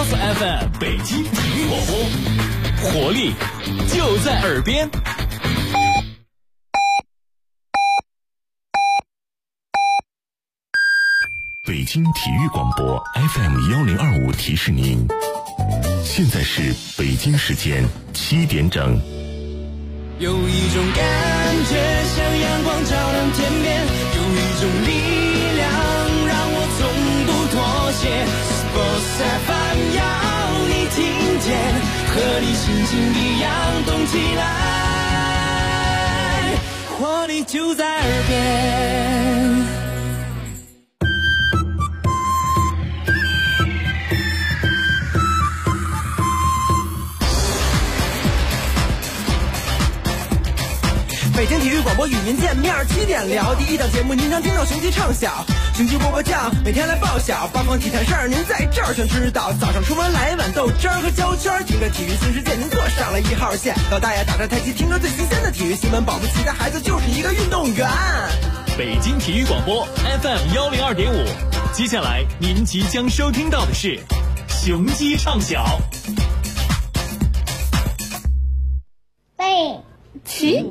Boss FM 北京体育广播，活力就在耳边。 北京体育广播 FM1025提示您，现在是北京时间7点整。 有一种感觉像阳光照亮天边，有一种力量让我从不妥协。Sports FM 要你听见，和你心情一样动起来，活力就在耳边。北京体育广播与您见面，7点聊第一档节目，您常听到雄鸡唱晓，雄鸡波波叫，每天来报晓，八方体坛事儿您在这儿全知道。早上出门来一碗豆汁儿和焦圈，听着体育新世界，您坐上了1号线。老大爷打着太极，听着最新鲜的体育新闻，保不齐的孩子就是一个运动员。 北京体育广播 FM102.5，接下来您即将收听到的是雄鸡唱晓。 背起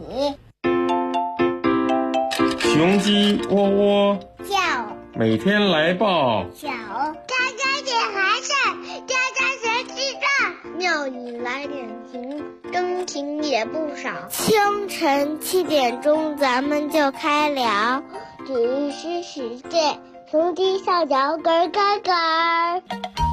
雄鸡窝窝叫， 每天来报小家家点孩子，家家学记账，庙里来点情，真情也不少。清晨7点钟，咱们就开聊体育新世界，雄鸡跳脚咯咯咯。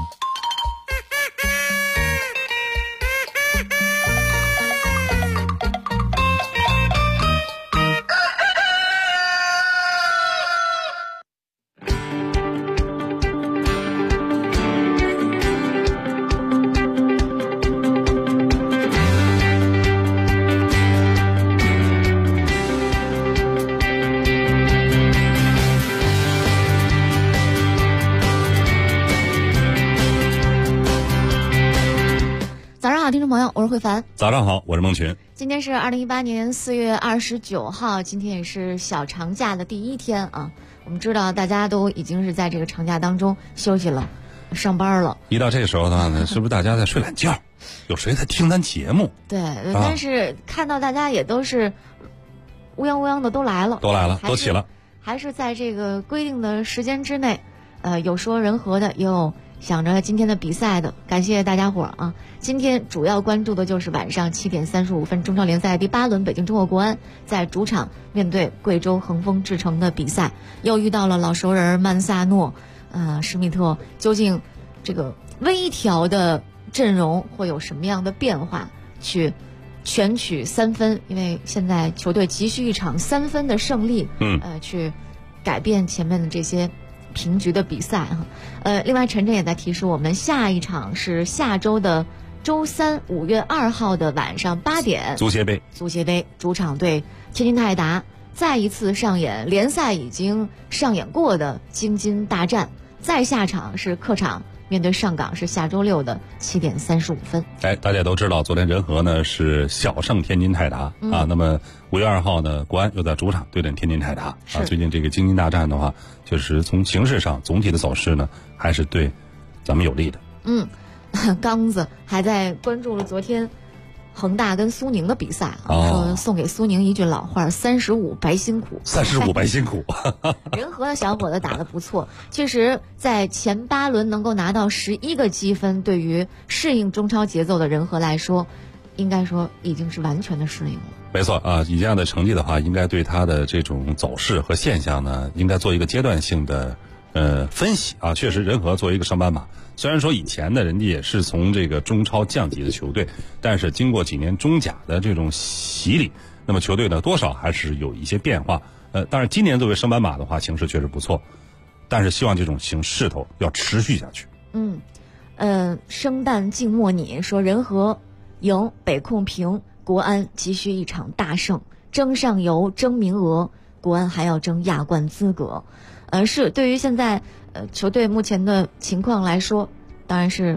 听众朋友，我是慧凡。 早上好，我是孟群。 今天是2018年4月29号，今天也是小长假的第一天啊。我们知道大家都已经是在这个长假当中休息了，上班了。 一到这个时候的话呢，是不是大家在睡懒觉？有谁在听咱节目？ 对，但是看到大家也都是乌泱乌泱的都来了，都起了，还是在这个规定的时间之内。有说人和的，也有想着今天的比赛的，感谢大家伙啊！今天主要关注的就是晚上7点35分，中超联赛第8轮，北京中国国安在主场面对贵州恒丰智诚的比赛，又遇到了老熟人曼萨诺、施密特，究竟这个微调的阵容会有什么样的变化？去全取3分，因为现在球队急需一场3分的胜利，去改变前面的这些平局的比赛哈。另外陈晨也在提示我们，下一场是下周的周3 5月2号的晚上8点，足协杯主场对天津泰达再一次上演联赛已经上演过的京津大战，再下场是客场面对上港，是下周6的7点35分。 大家都知道，昨天人和呢是小胜天津泰达啊。那么5月2号呢，国安又在主场对阵天津泰达啊。最近这个京津大战的话，确实从形势上总体的走势呢，还是对咱们有利的。 刚子还在关注了昨天恒大跟苏宁的比赛说送给苏宁一句老话：35白辛苦。 35白辛苦。 人和的小伙子打得不错，确实在前8轮能够拿到11个积分，对于适应中超节奏的人和来说，应该说已经是完全的适应了。 没错啊，以这样的成绩的话，应该对他的这种走势和现象呢，应该做一个阶段性的分析啊。确实人和作为一个上班马，虽然说以前呢人家也是从这个中超降级的球队，但是经过几年中甲的这种洗礼，那么球队呢多少还是有一些变化。当然今年作为升班马的话，形势确实不错，但是希望这种势头要持续下去。 生旦净末拟说人和赢北控平，国安急需一场大胜，争上游争名额，国安还要争亚冠资格。是对于现在球队目前的情况来说，当然是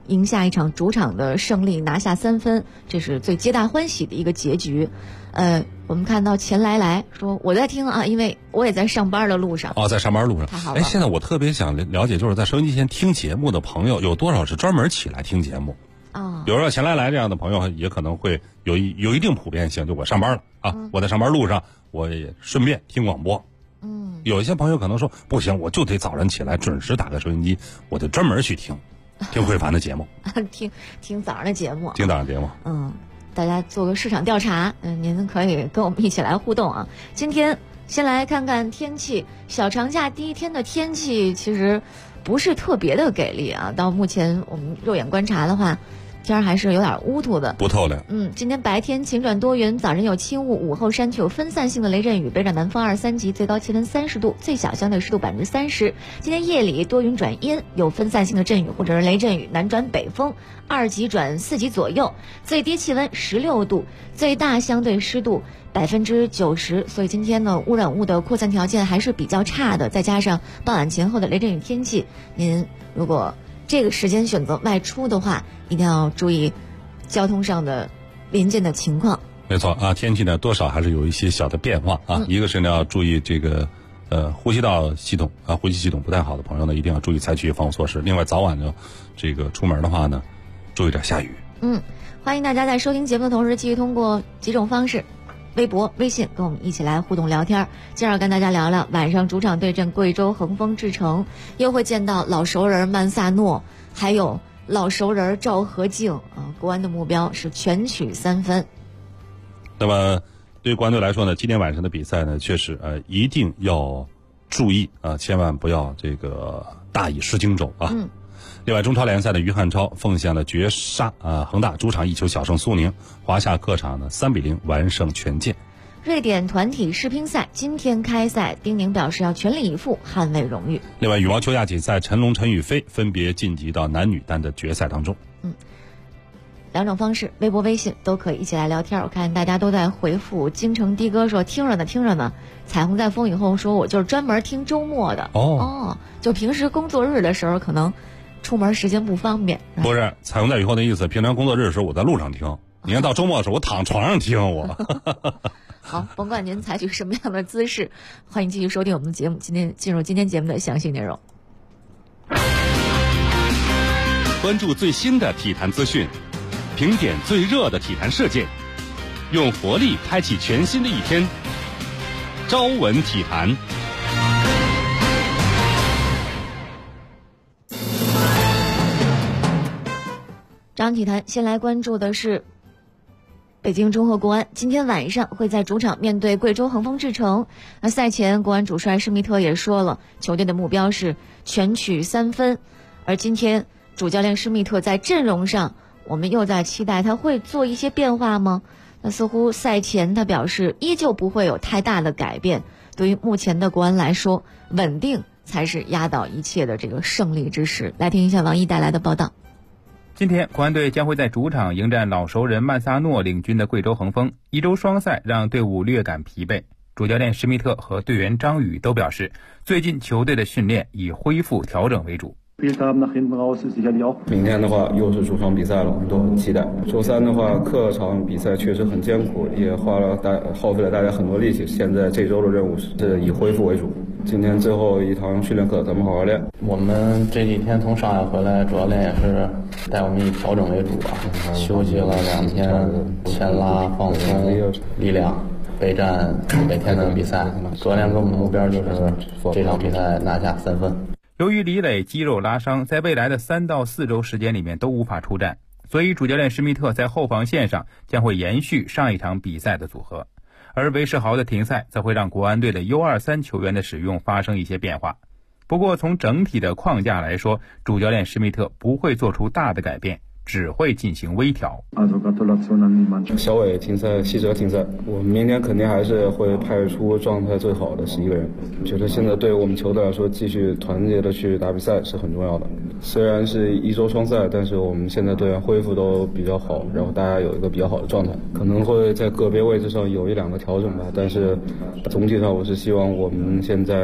赢下一场主场的胜利，拿下3分，这是最皆大欢喜的一个结局。我们看到钱来说我在听啊，因为我也在上班的路上。 在上班路上。 太好了。 现在我特别想了解，就是在收音机前听节目的朋友有多少是专门起来听节目？比如说钱来这样的朋友也可能会有一定普遍性，就我上班了啊，我在上班路上我也顺便听广播。有一些朋友可能说不行，我就得早晨起来准时打开收音机，我就专门去听慧凡的节目。 听早上的节目。 听早上节目。 大家做个市场调查，您可以跟我们一起来互动啊。今天先来看看天气，小长假第一天的天气其实不是特别的给力啊。到目前我们肉眼观察的话，天儿还是有点乌涂的， 不透亮。 今天白天晴转多云，早晨有轻雾，午后山区有分散性的雷阵雨，北转南风2、3级，最高气温30度，最小相对湿度30%。今天夜里多云转阴，有分散性的阵雨或者是雷阵雨，南转北风2级转4级左右，最低气温16度，最大相对湿度90%。所以今天呢，污染物的扩散条件还是比较差的，再加上傍晚前后的雷阵雨天气，您如果这个时间选择外出的话，一定要注意交通上的临近的情况。 没错啊，天气呢多少还是有一些小的变化啊。一个是呢要注意这个呼吸道系统啊，呼吸系统不太好的朋友呢，一定要注意采取防护措施。另外早晚呢这个出门的话呢，注意点下雨。 欢迎大家在收听节目的同时，继续通过几种方式，微博、微信跟我们一起来互动聊天。今儿跟大家聊聊晚上主场对阵贵州恒丰智诚，又会见到老熟人曼萨诺，还有老熟人赵和静啊。国安的目标是全取3分。 那么对于国安队来说呢，今天晚上的比赛呢，确实一定要注意啊，千万不要这个大意失荆州啊。另外，中超联赛的于汉超奉献了绝杀恒大主场1球小胜苏宁，华夏客场呢3比0完胜权健。 瑞典团体世乒赛今天开赛，丁宁表示要全力以赴捍卫荣誉。 另外，羽毛球亚锦赛陈龙、陈雨菲分别晋级到男女单的决赛当中。 两种方式，微博、微信都可以一起来聊天。我看大家都在回复，京城的哥说听着呢。彩虹在风以后说我就是专门听周末的。就平时工作日的时候可能出门时间不方便。 不是，彩虹在以后的意思，平常工作日的时候我在路上听，你看到周末的时候我躺床上听我。 好，甭管您采取什么样的姿势，欢迎继续收听我们的节目。今天进入今天节目的详细内容， 关注最新的体坛资讯，评点最热的体坛事件，用活力开启全新的一天。朝闻体坛。 朝闻体坛，先来关注的是北京中赫国安今天晚上会在主场面对贵州恒丰智诚。那赛前国安主帅施密特也说了，球队的目标是全取3分。而今天主教练施密特在阵容上，我们又在期待他会做一些变化吗？那似乎赛前他表示依旧不会有太大的改变。对于目前的国安来说，稳定才是压倒一切的这个胜利之时。来听一下王毅带来的报道。 今天国安队将会在主场迎战老熟人曼萨诺领军的贵州恒丰，一周双赛让队伍略感疲惫。主教练施密特和队员张宇都表示，最近球队的训练以恢复调整为主。 明天的话又是主场比赛了，我们都很期待。周三的话客场比赛确实很艰苦，也耗费了大家很多力气。现在这周的任务是以恢复为主。今天最后一堂训练课，咱们好好练。 我们这几天从上海回来，主教练也是带我们以调整为主吧，休息了2天，牵拉、放松、力量。备战每天的比赛，主教练给我们的目标就是这场比赛拿下3分。 由于李磊肌肉拉伤，在未来的3到4周时间里面都无法出战，所以主教练施密特在后防线上将会延续上一场比赛的组合，而韦世豪的停赛则会让国安队的 U23 球员的使用发生一些变化。不过从整体的框架来说，主教练施密特不会做出大的改变，只会进行微调。 小伟停赛，西哲停赛，我们明天肯定还是会派出状态最好的11个人。觉得现在对于我们球队来说，继续团结的去打比赛是很重要的。虽然是一周双赛，但是我们现在队员恢复都比较好，然后大家有一个比较好的状态，可能会在个别位置上有1-2个调整吧，但是总体上我是希望我们现在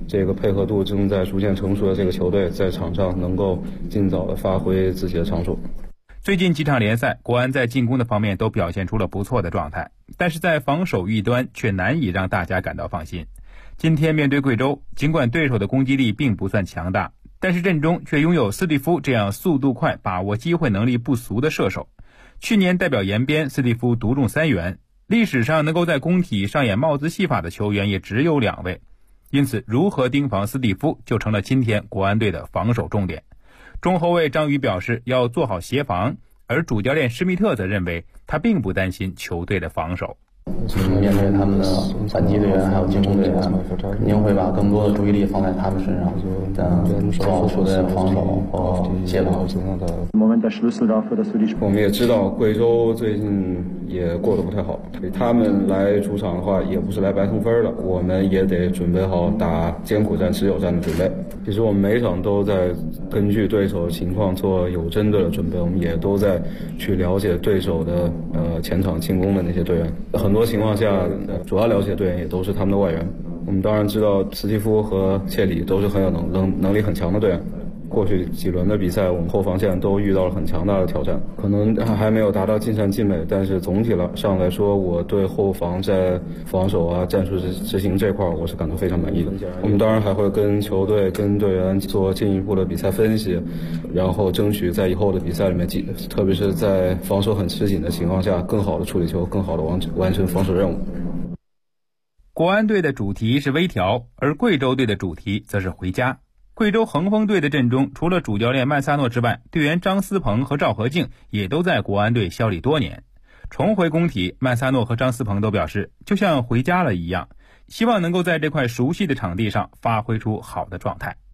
这个配合度正在逐渐成熟的这个球队，在场上能够尽早的发挥自己的长处。 最近几场联赛，国安在进攻的方面都表现出了不错的状态，但是在防守一端却难以让大家感到放心。今天面对贵州，尽管对手的攻击力并不算强大，但是阵中却拥有斯蒂夫这样速度快、把握机会能力不俗的射手。去年代表延边，斯蒂夫独中3元，历史上能够在工体上演帽子戏法的球员也只有2位，因此如何盯防斯蒂夫就成了今天国安队的防守重点。中后卫张宇表示要做好协防，而主教练施密特则认为他并不担心球队的防守。 面对他们的反击队员还有进攻队员，肯定会把更多的注意力放在他们身上，做好球队的防守和协防。 我们也知道贵州最近也过得不太好，他们来主场的话也不是来白腾分的，我们也得准备好打艰苦战、持久战的准备。其实我们每场都在根据对手情况做有针对的准备，我们也都在去了解对手的前场进攻的那些队员。很多情况下，主要了解队员也都是他们的外援。我们当然知道斯蒂夫和切里都是很有能力很强的队员。过去几轮的比赛，我们后防线都遇到了很强大的挑战，可能还没有达到尽善尽美，但是总体上来说，我对后防在防守啊、战术执行这块我是感到非常满意的。我们当然还会跟球队、跟队员做进一步的比赛分析，然后争取在以后的比赛里面，特别是在防守很吃紧的情况下，更好的处理球，更好的完成防守任务。 国安队的主题是微调，而贵州队的主题则是回家。贵州恒丰队的阵中，除了主教练曼萨诺之外，队员张思鹏和赵和静也都在国安队效力多年。重回工体，曼萨诺和张思鹏都表示，就像回家了一样，希望能够在这块熟悉的场地上发挥出好的状态。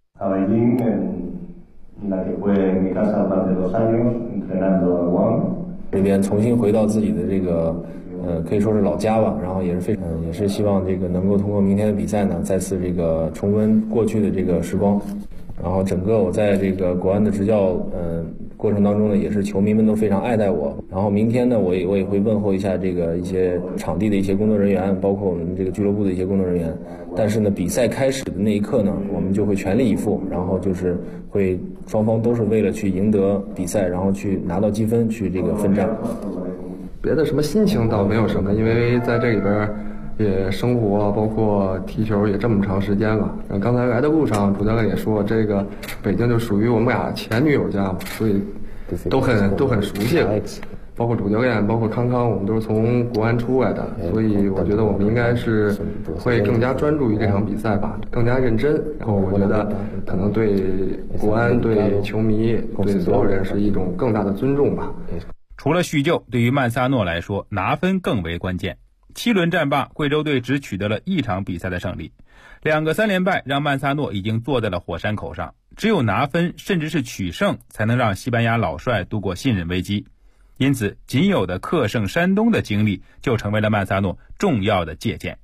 这边重新回到自己的这个可以说是老家吧，然后也是希望这个能够通过明天的比赛呢，再次这个重温过去的这个时光。然后整个我在这个国安的执教过程当中呢，也是球迷们都非常爱戴我。然后明天呢，我也会问候一下这个一些场地的一些工作人员，包括我们这个俱乐部的一些工作人员。但是呢，比赛开始的那一刻呢，我们就会全力以赴，然后就是会双方都是为了去赢得比赛，然后去拿到积分，去这个奋战。 别的什么心情倒没有什么，因为在这里边也生活包括踢球也这么长时间了。刚才来的路上主教练也说，这个北京就属于我们俩前女友家嘛，所以都很熟悉了。包括主教练，包括康康，我们都是从国安出来的，所以我觉得我们应该是会更加专注于这场比赛吧，更加认真。然后我觉得可能对国安、对球迷、对所有人是一种更大的尊重吧。 除了叙旧，对于曼萨诺来说，拿分更为关键。7轮战罢，贵州队只取得了1场比赛的胜利，2个3连败让曼萨诺已经坐在了火山口上。只有拿分，甚至是取胜，才能让西班牙老帅度过信任危机。因此，仅有的客胜山东的经历就成为了曼萨诺重要的借鉴。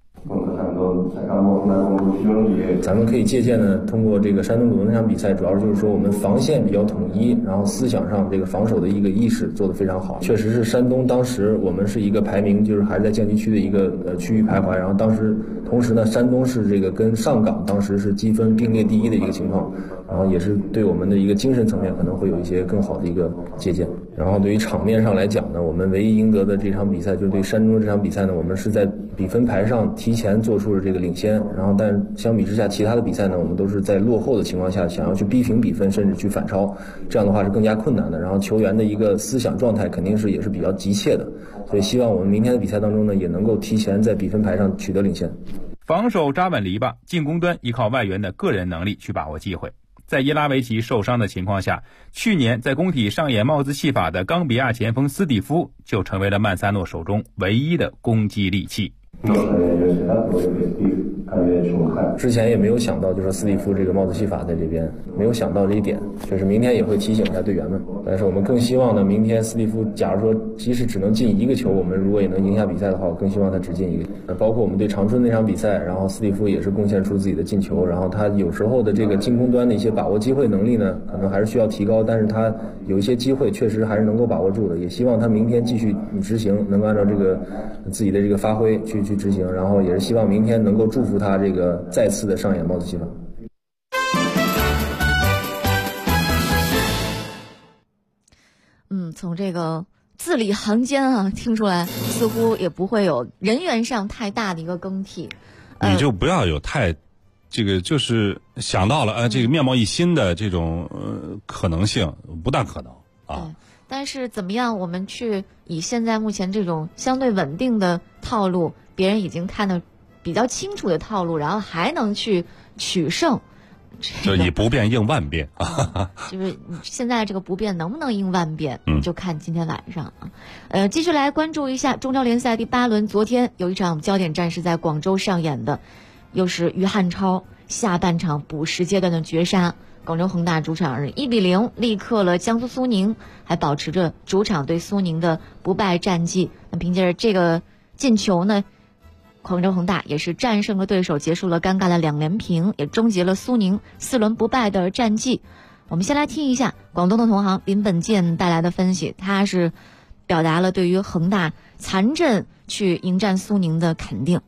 咱们可以借鉴呢，通过这个山东鲁能那场比赛，主要就是说我们防线比较统一，然后思想上这个防守的一个意识做得非常好。确实是山东当时我们是一个排名就是还是在降级区的一个区域徘徊，然后同时呢，山东是这个跟上港当时是积分并列第一的一个情况，然后也是对我们的一个精神层面可能会有一些更好的一个借鉴。然后对于场面上来讲呢，我们唯一赢得的这场比赛，就是对山东这场比赛呢，我们是在比分牌上提前做出了这个领先，然后但相比之下，其他的比赛呢，我们都是在落后的情况下想要去逼平比分，甚至去反超，这样的话是更加困难的。然后球员的一个思想状态肯定是也是比较急切的，所以希望我们明天的比赛当中呢，也能够提前在比分牌上取得领先。 防守扎稳篱笆，进攻端依靠外援的个人能力去把握机会。在伊拉维奇受伤的情况下，去年在工体上演帽子戏法的冈比亚前锋斯蒂夫就成为了曼萨诺手中唯一的攻击利器。 之前也没有想到，就是斯蒂夫这个帽子戏法在这边没有想到这一点，就是明天也会提醒一下队员们。但是我们更希望呢，明天斯蒂夫假如说即使只能进1个球，我们如果也能赢下比赛的话，我更希望他只进1个。包括我们对长春那场比赛，然后斯蒂夫也是贡献出自己的进球，然后他有时候的这个进攻端的一些把握机会能力呢，可能还是需要提高，但是他有一些机会确实还是能够把握住的。也希望他明天继续执行，能够按照这个自己的这个发挥去执行，然后也是希望明天能够祝福服他这个再次的上演帽子戏法。 从这个字里行间啊，听出来似乎也不会有人员上太大的一个更替。 你就不要有太这个就是想到了这个面貌一新的这种可能性，不大可能啊。 但是怎么样，我们去以现在目前这种相对稳定的套路，别人已经看得比较清楚的套路，然后还能去取胜。 就以不变应万变啊， 就是现在这个不变能不能应万变，就看今天晚上啊。继续来关注一下中超联赛第8轮，昨天有一场焦点战是在广州上演的，又是于汉超下半场补时阶段的绝杀，广州恒大主场1-0力克了江苏苏宁，还保持着主场对苏宁的不败战绩。那凭借着这个进球呢，广州恒大也是战胜了对手，结束了尴尬的2连平，也终结了苏宁4轮不败的战绩。我们先来听一下广东的同行林本健带来的分析，他是表达了对于恒大残阵去迎战苏宁的肯定。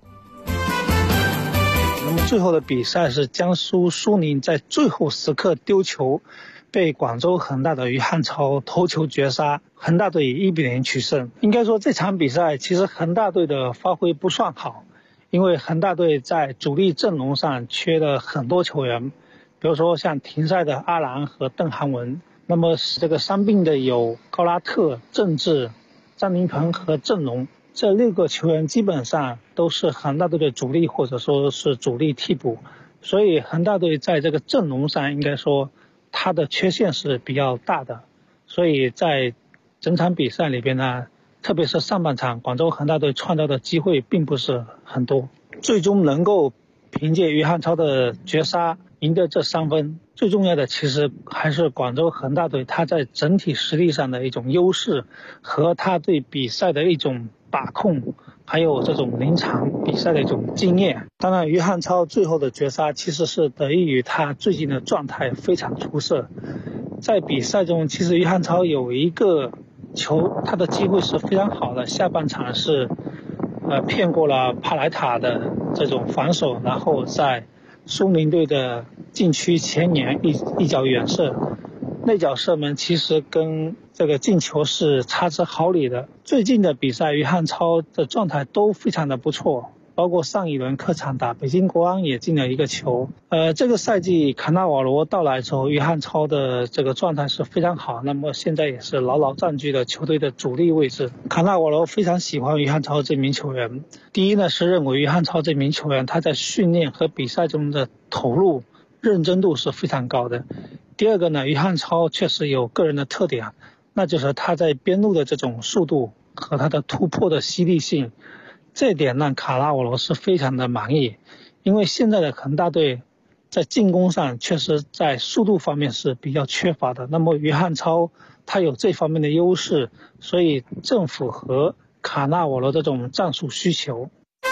那么最后的比赛是江苏苏宁在最后时刻丢球，被广州恒大的于汉超头球绝杀，恒大队以1-0取胜。应该说这场比赛其实恒大队的发挥不算好，因为恒大队在主力阵容上缺了很多球员，比如说像停赛的阿兰和邓涵文，那么这个伤病的有高拉特、郑智、张琳芃和郑龙，这6个球员基本上都是恒大队的主力或者说是主力替补，所以恒大队在这个阵容上应该说它的缺陷是比较大的，所以在整场比赛里边呢，特别是上半场，广州恒大队创造的机会并不是很多，最终能够凭借于汉超的绝杀赢得这3分。最重要的其实还是广州恒大队他在整体实力上的一种优势和他对比赛的一种把控，还有这种临场比赛的一种经验。当然于汉超最后的绝杀其实是得益于他最近的状态非常出色，在比赛中其实于汉超有一个球他的机会是非常好的，下半场是骗过了帕莱塔的这种防守，然后在苏宁队的禁区前沿一脚远射，那脚射门其实跟这个进球是差之毫厘的。最近的比赛于汉超的状态都非常的不错，包括上一轮客场打北京国安也进了一个球。这个赛季卡纳瓦罗到来之后，于汉超的这个状态是非常好，那么现在也是牢牢占据了球队的主力位置。卡纳瓦罗非常喜欢于汉超这名球员，第一呢是认为于汉超这名球员他在训练和比赛中的投入认真度是非常高的。第二个呢，于汉超确实有个人的特点，那就是他在边路的这种速度和他的突破的犀利性，这点让卡纳瓦罗是非常的满意。因为现在的恒大队在进攻上确实在速度方面是比较缺乏的，那么于汉超他有这方面的优势，所以正符合卡纳瓦罗这种战术需求。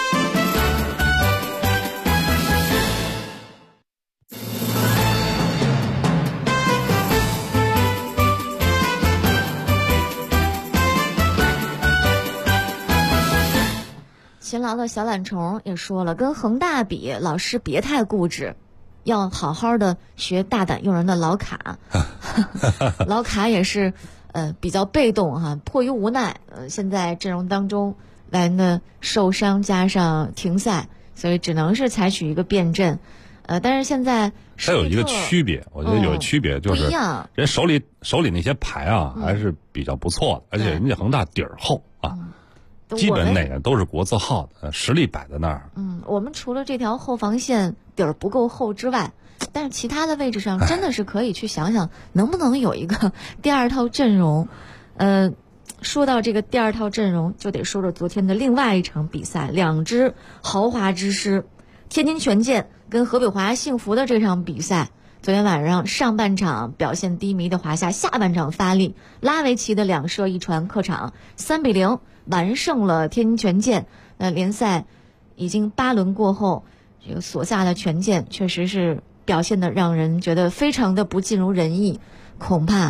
勤劳的小懒虫也说了，跟恒大比，老师别太固执，要好好的学大胆用人的老卡。老卡也是比较被动哈，迫于无奈，现在阵容当中来呢受伤加上停赛，所以只能是采取一个变阵。但是现在它有一个区别，我觉得有区别，就是人手里那些牌啊还是比较不错的，而且人家恒大底儿厚啊。基本哪个都是国字号的，实力摆在那儿。 我们除了这条后防线底儿不够厚之外，但是其他的位置上真的是可以去想想能不能有一个第二套阵容。说到这个第二套阵容，就得说说昨天的另外一场比赛，2支豪华之师天津权健跟河北华夏幸福的这场比赛。昨天晚上上半场表现低迷的华夏，下半场发力，拉维奇的2射1传，客场3-0完胜了天津权健。联赛已经8轮过后，这个所下的权健确实是表现的让人觉得非常的不尽如人意，恐怕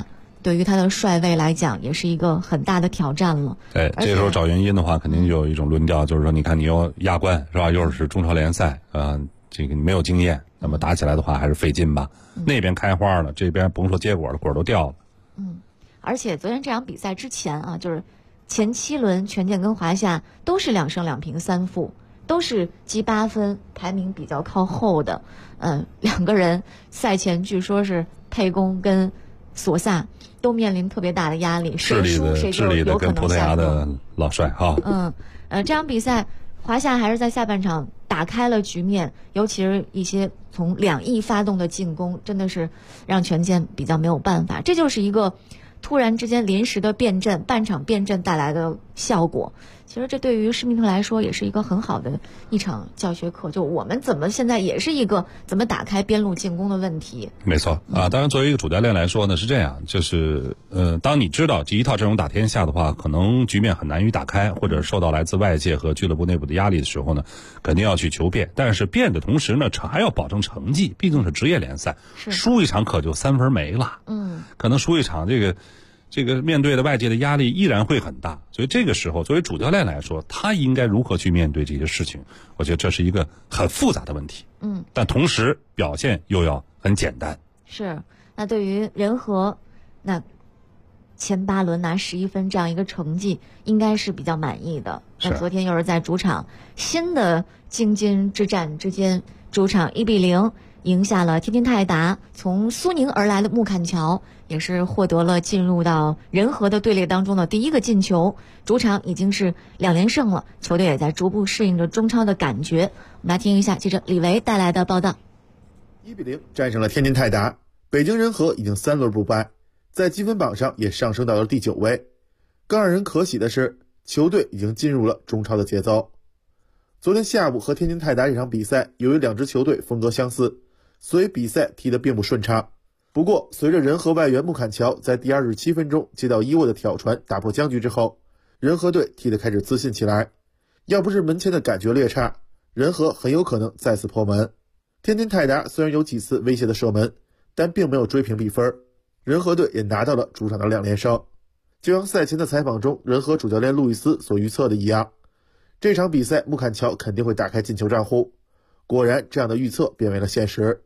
对于他的帅位来讲也是一个很大的挑战了。 对，这时候找原因的话，肯定就有一种论调，就是说，你看你又亚冠是吧，又是中超联赛这个你没有经验，那么打起来的话还是费劲吧。那边开花了，这边甭说结果了，果都掉了。 而且昨天这场比赛之前啊，就是前7轮权健跟华夏都是2胜2平3负，都是积8分，排名比较靠后的。两个人赛前据说是沛公跟索萨都面临特别大的压力， 智利的跟葡萄牙的老帅哈。 这场比赛华夏还是在下半场打开了局面，尤其是一些从2翼发动的进攻，真的是让权健比较没有办法。这就是一个突然之间临时的变阵，半场变阵带来的效果。其实这对于施密特来说也是一个很好的一场教学课，就我们怎么现在也是一个怎么打开边路进攻的问题。 没错啊，当然作为一个主教练来说呢是这样，就是当你知道这一套阵容打天下的话，可能局面很难于打开，或者受到来自外界和俱乐部内部的压力的时候呢，肯定要去求变。但是变的同时呢，还要保证成绩，毕竟是职业联赛，输一场可就3分没了。可能输一场这个面对的外界的压力依然会很大，所以这个时候作为主教练来说，他应该如何去面对这些事情，我觉得这是一个很复杂的问题。但同时表现又要很简单。 是，那对于人和那前8轮拿11分这样一个成绩应该是比较满意的。那昨天又是在主场新的京津之战之间，主场1比0赢下了天津泰达，从苏宁而来的穆坎乔也是获得了进入到人和的队列当中的第1个进球。主场已经是2连胜了，球队也在逐步适应着中超的感觉。我们来听一下记者李维带来的报道。 1比0战胜了天津泰达，北京人和已经3轮不败，在积分榜上也上升到了第9位。更让人可喜的是，球队已经进入了中超的节奏。昨天下午和天津泰达这场比赛，由于2支球队风格相似，所以比赛踢得并不顺畅。不过随着人和外援穆坎乔在第27分钟接到伊沃的挑传打破僵局之后，人和队踢得开始自信起来。要不是门前的感觉略差，人和很有可能再次破门。天津泰达虽然有几次威胁的射门，但并没有追平比分，人和队也拿到了主场的2连胜。就像赛前的采访中人和主教练路易斯所预测的一样，这场比赛穆坎乔肯定会打开进球账户。果然这样的预测变为了现实。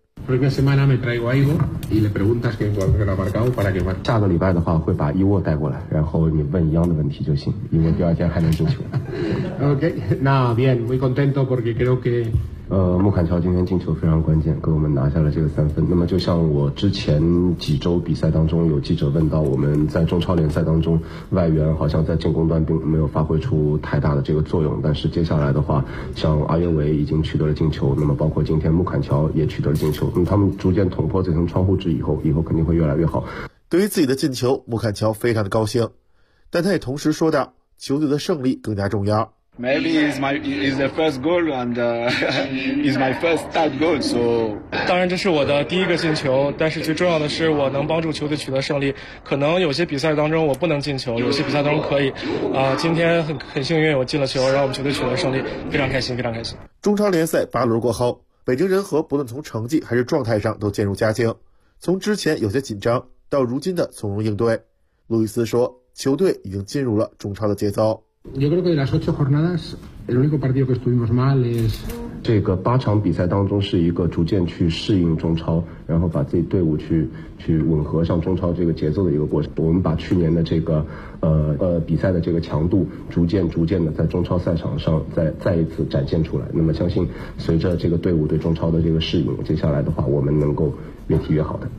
下个礼拜的话会把伊沃带过来，然后你问一样的问题就行，因为第2天还能进球。 Okay, nada, bien, muy contento porque creo que 穆坎乔今天进球非常关键，给我们拿下了这个3分。那么就像我之前几周比赛当中有记者问到，我们在中超联赛当中外援好像在进攻端并没有发挥出太大的这个作用，但是接下来的话，像阿约维已经取得了进球，那么包括今天穆坎乔也取得了进球，那么他们逐渐捅破这层窗户纸以后肯定会越来越好。 对于自己的进球，穆坎乔非常的高兴，但他也同时说到，球队的胜利更加重要。 Maybe it's the first goal and it's my first start goal. So 当然这是我的第1个进球，但是最重要的是我能帮助球队取得胜利。可能有些比赛当中我不能进球，有些比赛当中可以。今天很幸运我进了球，让我们球队取得胜利，非常开心，非常开心。 中超联赛8轮过后，北京人和不论从成绩还是状态上都渐入佳境，从之前有些紧张到如今的从容应对。路易斯说，球队已经进入了中超的节奏。 Yo creo que de las 8 jornadas, el único partido que estuvimos mal es 这个8场比赛当中是一个逐渐去适应中超，然后把自己队伍去吻合上中超这个节奏的一个过程。我们把去年的这个比赛的这个强度逐渐的在中超赛场上再一次展现出来。那么相信随着这个队伍对中超的这个适应，接下来的话我们能够越踢越好的。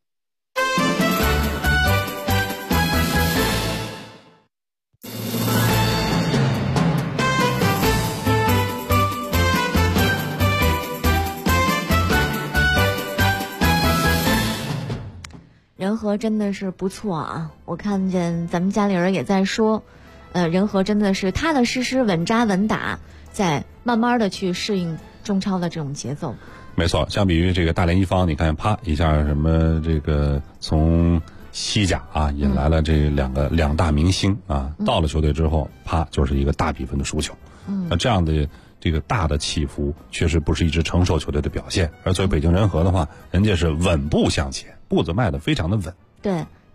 人和真的是不错啊，我看见咱们家里人也在说，人和真的是踏踏实实稳扎稳打，在慢慢的去适应中超的这种节奏。 没错，相比于这个大连一方，你看啪一下什么这个从西甲啊引来了这两大明星啊，到了球队之后啪就是一个大比分的输球。那这样的这个大的起伏确实不是一支成熟球队的表现。而作为北京人和的话，人家是稳步向前，步子迈得非常的稳。 对，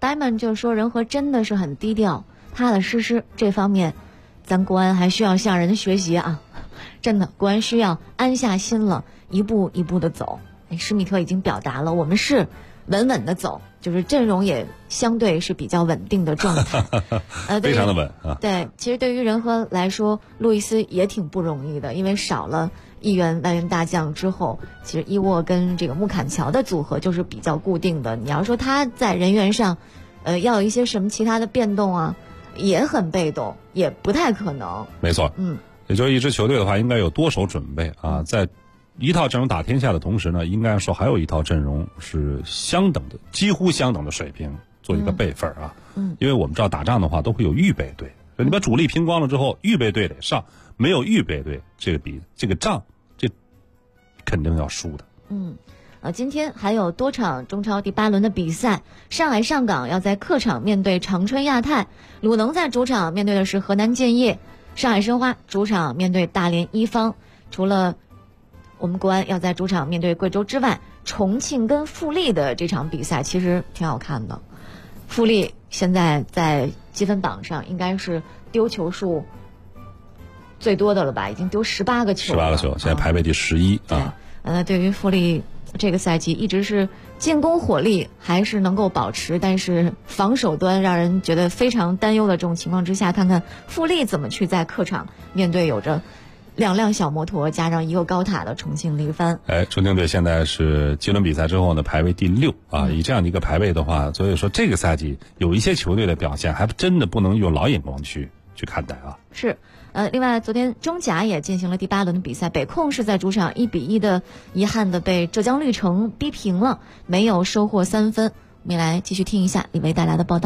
Diamond 就说仁和真的是很低调踏踏实实，这方面咱国安还需要向人学习啊，真的国安需要安下心了，一步一步的走。施密特已经表达了我们是稳稳的走，就是阵容也相对是比较稳定的状态非常的稳啊。 对，其实对于仁和来说，路易斯也挺不容易的，因为少了一员外援大将之后，其实伊沃跟这个穆坎乔的组合就是比较固定的，你要说他在人员上要有一些什么其他的变动啊，也很被动，也不太可能。 没错，也就是一支球队的话应该有多手准备啊，在一套阵容打天下的同时呢，应该说还有一套阵容是相等的，几乎相等的水平做一个备份啊。因为我们知道打仗的话都会有预备队，你把主力拼光了之后，预备队得上，没有预备队，这个仗这肯定要输的。 今天还有多场中超第8轮的比赛，上海上港要在客场面对长春亚泰，鲁能在主场面对的是河南建业，上海申花主场面对大连一方。除了我们国安要在主场面对贵州之外，重庆跟富力的这场比赛其实挺好看的。富力现在在积分榜上应该是丢球数最多的了吧，已经丢18个球了。18 个球，现在排位第11 啊。对于富力这个赛季一直是进攻火力还是能够保持，但是防守端让人觉得非常担忧的这种情况之下，看看富力怎么去在客场面对有着2辆小摩托加上一个高塔的重庆力帆。 重庆队现在是几轮比赛之后呢，排位第6啊。以这样的一个排位的话，所以说这个赛季有一些球队的表现还真的不能用老眼光去看待啊。 是，另外昨天中甲也进行了第8轮的比赛，北控是在主场1-1的遗憾的被浙江绿城逼平了，没有收获3分。我们来继续听一下李维带来的报道。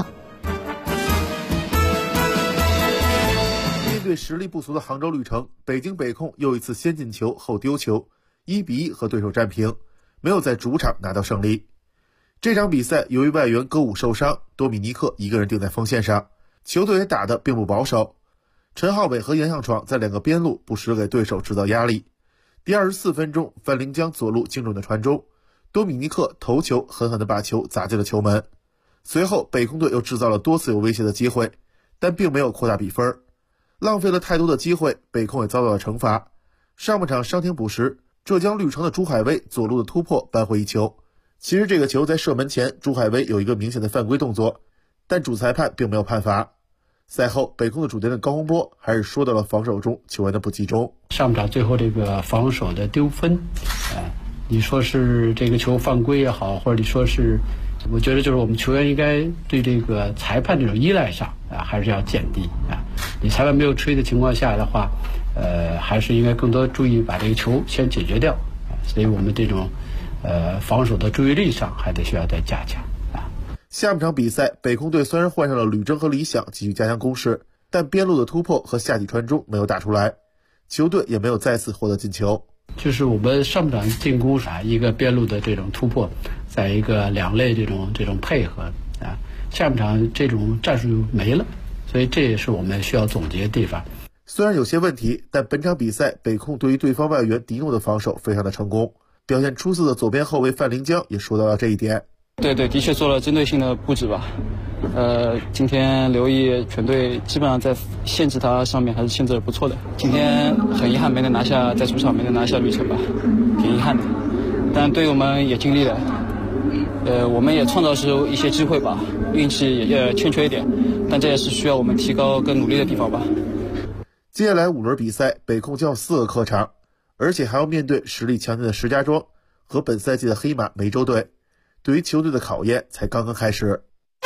面对实力不俗的杭州绿城，北京北控又一次先进球后丢球，1-1和对手战平，没有在主场拿到胜利。这场比赛由于外援歌舞受伤，多米尼克一个人顶在锋线上，球队也打得并不保守。陈浩伟和杨向闯在2个边路不时给对手制造压力。第24分钟，范凌江左路精准的传中，多米尼克头球狠狠地把球砸进了球门。随后北控队又制造了多次有威胁的机会，但并没有扩大比分，浪费了太多的机会，北控也遭到了惩罚。上半场伤停补时，浙江绿城的朱海威左路的突破扳回一球。其实这个球在射门前，朱海威有一个明显的犯规动作，但主裁判并没有判罚。赛后，北控的主教练高洪波还是说到了防守中球员的不集中。 上半场最后这个防守的丢分，你说是这个球犯规也好，或者你说是，我觉得就是我们球员应该对这个裁判这种依赖上还是要减低啊。你裁判没有吹的情况下的话，还是应该更多注意把这个球先解决掉啊。所以我们这种防守的注意力上还得需要再加强。 下半场比赛，北控队虽然换上了吕征和李想继续加强攻势，但边路的突破和下底传中没有打出来，球队也没有再次获得进球。 就是我们上半场进攻一个边路的这种突破，在一个2类这种配合啊，下半场这种战术没了，所以这也是我们需要总结的地方。 虽然有些问题，但本场比赛北控对于对方外援迪诺的防守非常的成功，表现出色的左边后卫范凌江也说到了这一点。 对，的确做了针对性的布置吧。今天留意全队基本上在限制他上面还是限制得不错的。今天很遗憾没能拿下，在主场没能拿下绿城吧，挺遗憾的。但队友们也尽力了，我们也创造出一些机会吧，运气也欠缺一点，但这也是需要我们提高跟努力的地方吧。 接下来5轮比赛，北控将4个客场，而且还要面对实力强劲的石家庄和本赛季的黑马梅州队。对于球队的考验才刚刚开始。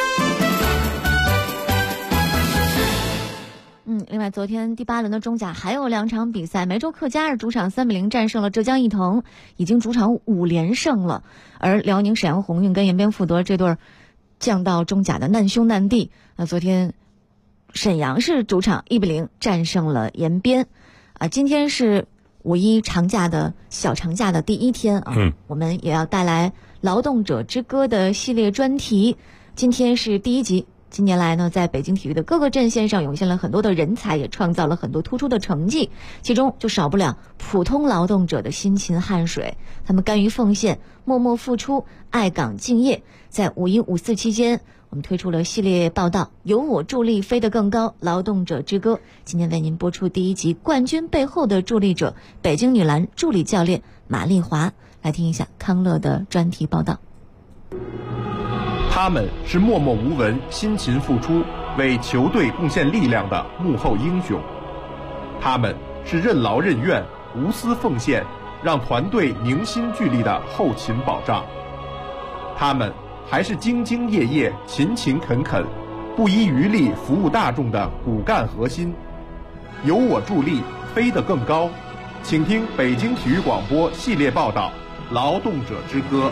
另外昨天第8轮的中甲还有2场比赛，梅州客家是主场3-0战胜了浙江毅腾，已经主场5连胜了。而辽宁沈阳宏运跟延边富德这对降到中甲的难兄难弟，昨天沈阳是主场1-0战胜了延边。今天是5·1小长假的第1天啊，我们也要带来劳动者之歌的系列专题。今天是第1集， 近年来呢，在北京体育的各个阵线上涌现了很多的人才，也创造了很多突出的成绩，其中就少不了普通劳动者的辛勤汗水，他们甘于奉献，默默付出，爱岗敬业。在5·1、5·4期间，我们推出了系列报道《有我助力飞得更高劳动者之歌》，今天为您播出第1集冠军背后的助力者，北京女篮助理教练马丽华。来听一下康乐的专题报道。 他们是默默无闻、辛勤付出、为球队贡献力量的幕后英雄，他们是任劳任怨、无私奉献，让团队凝心聚力的后勤保障，他们还是兢兢业业、勤勤恳恳、不遗余力服务大众的骨干核心。有我助力，飞得更高。请听北京体育广播系列报道《劳动者之歌》。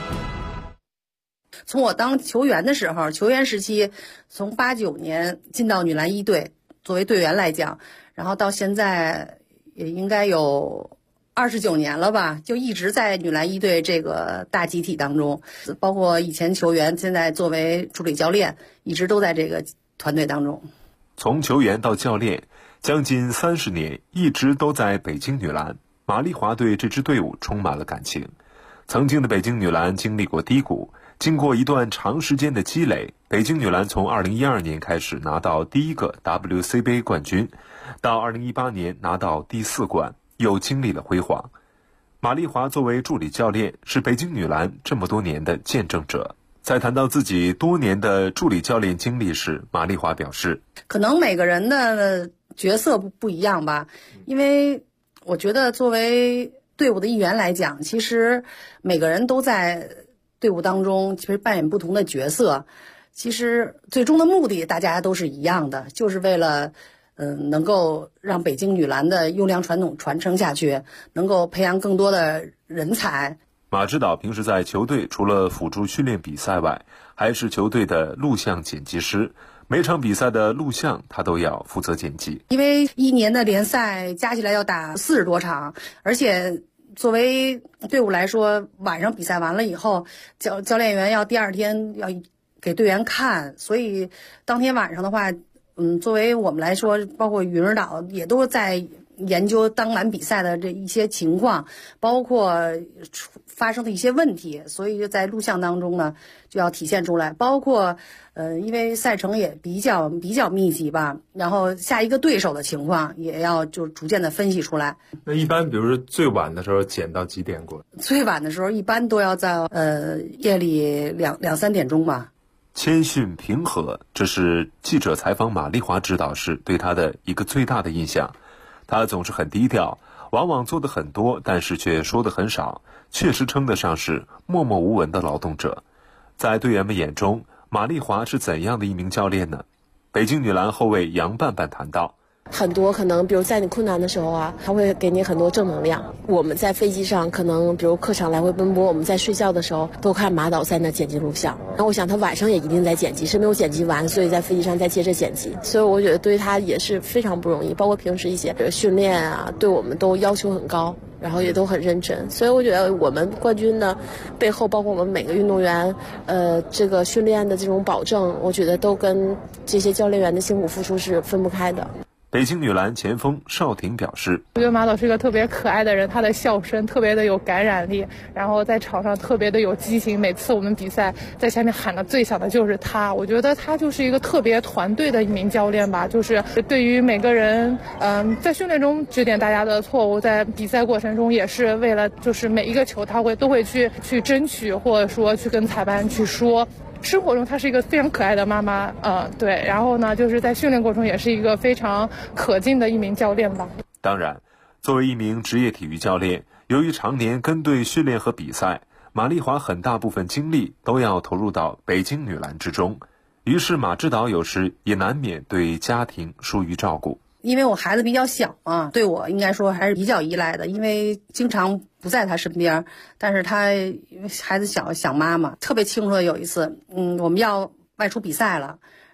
从我当球员的时候，球员时期，从89年进到女篮1队，作为队员来讲，然后到现在也应该有29年了吧，就一直在女篮1队这个大集体当中，包括以前球员，现在作为助理教练，一直都在这个团队当中。 从球员到教练，将近30年，一直都在北京女篮。马丽华对这支队伍充满了感情。曾经的北京女篮经历过低谷，经过一段长时间的积累，北京女篮从2012年开始拿到第1个 WCBA 冠军，到2018年拿到第4冠，又经历了辉煌。马丽华作为助理教练，是北京女篮这么多年的见证者。在谈到自己多年的助理教练经历时，马丽华表示， 可能每个人的角色不一样吧，因为我觉得作为队伍的一员来讲，其实每个人都在队伍当中其实扮演不同的角色，其实最终的目的大家都是一样的，就是为了能够让北京女篮的优良传统传承下去，能够培养更多的人才。 马指导平时在球队除了辅助训练比赛外，还是球队的录像剪辑师，每场比赛的录像他都要负责剪辑。 因为1年的联赛加起来要打40多场，而且作为队伍来说，晚上比赛完了以后，教练员要第2天要给队员看，所以当天晚上的话，作为我们来说，包括云儿岛也都在研究当晚比赛的这一些情况，包括发生的一些问题，所以就在录像当中呢就要体现出来。包括因为赛程也比较密集吧，然后下一个对手的情况也要就逐渐的分析出来。 那一般比如说最晚的时候剪到几点过？ 最晚的时候一般都要在夜里2、3点钟吧。 谦逊平和，这是记者采访马丽华指导时对他的一个最大的印象。他总是很低调，往往做的很多，但是却说的很少，确实称得上是默默无闻的劳动者。在队员们眼中，马丽华是怎样的一名教练呢？北京女篮后卫杨伴伴谈到， 很多可能比如在你困难的时候啊，他会给你很多正能量。我们在飞机上可能比如客场来回奔波，我们在睡觉的时候都看马导在那剪辑录像，然后我想他晚上也一定在剪辑，是没有剪辑完，所以在飞机上再接着剪辑。所以我觉得对他也是非常不容易，包括平时一些训练啊，对我们都要求很高，然后也都很认真。所以我觉得我们冠军呢背后，包括我们每个运动员这个训练的这种保证，我觉得都跟这些教练员的辛苦付出是分不开的。 北京女篮前锋邵婷表示， 我觉得马导是一个特别可爱的人，他的笑声特别的有感染力，然后在场上特别的有激情，每次我们比赛在下面喊的最响的就是他。我觉得他就是一个特别团队的一名教练吧，就是对于每个人在训练中指点大家的错误，在比赛过程中也是为了就是每一个球他都会去争取，或者说去跟裁判去说。生活中她是一个非常可爱的妈妈，对，然后呢，就是在训练过程中也是一个非常可敬的一名教练吧。 当然，作为一名职业体育教练，由于常年跟队训练和比赛，马丽华很大部分精力都要投入到北京女篮之中，于是马指导有时也难免对家庭疏于照顾。 因为我孩子比较小嘛，对我应该说还是比较依赖的，因为经常不在他身边，但是他因为孩子小想妈妈。特别清楚的有一次，我们要外出比赛了，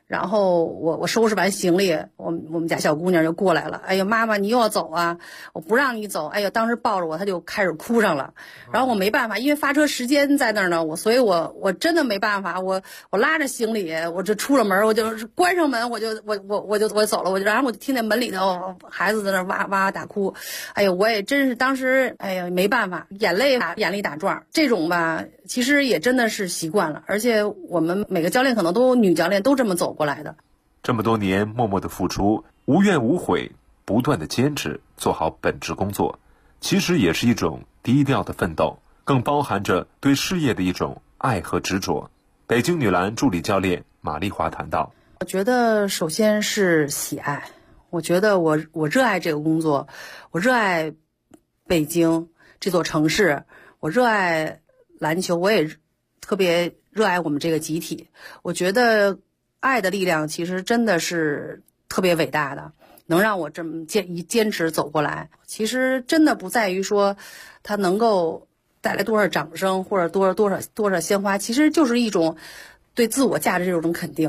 然后我收拾完行李，我们家小姑娘就过来了，哎呀妈妈你又要走啊，我不让你走，哎呀当时抱着我她就开始哭上了，然后我没办法，因为发车时间在那儿呢，所以我真的没办法，我拉着行李我就出了门，我就关上门我就走了，然后我就听见门里头孩子在那哇哇大哭，哎呀我也真是当时哎呀没办法，眼里打转，这种吧其实也真的是习惯了，而且我们每个教练可能都女教练都这么走过来的。 这么多年默默的付出，无怨无悔，不断的坚持，做好本职工作，其实也是一种低调的奋斗，更包含着对事业的一种爱和执着。北京女篮助理教练马丽华谈到， 我觉得首先是喜爱，我觉得我热爱这个工作，我热爱北京这座城市，我热爱篮球，我也特别热爱我们这个集体。我觉得爱的力量其实真的是特别伟大的，能让我这么坚持走过来。其实真的不在于说它能够带来多少掌声或者多少鲜花，其实就是一种对自我价值这种肯定。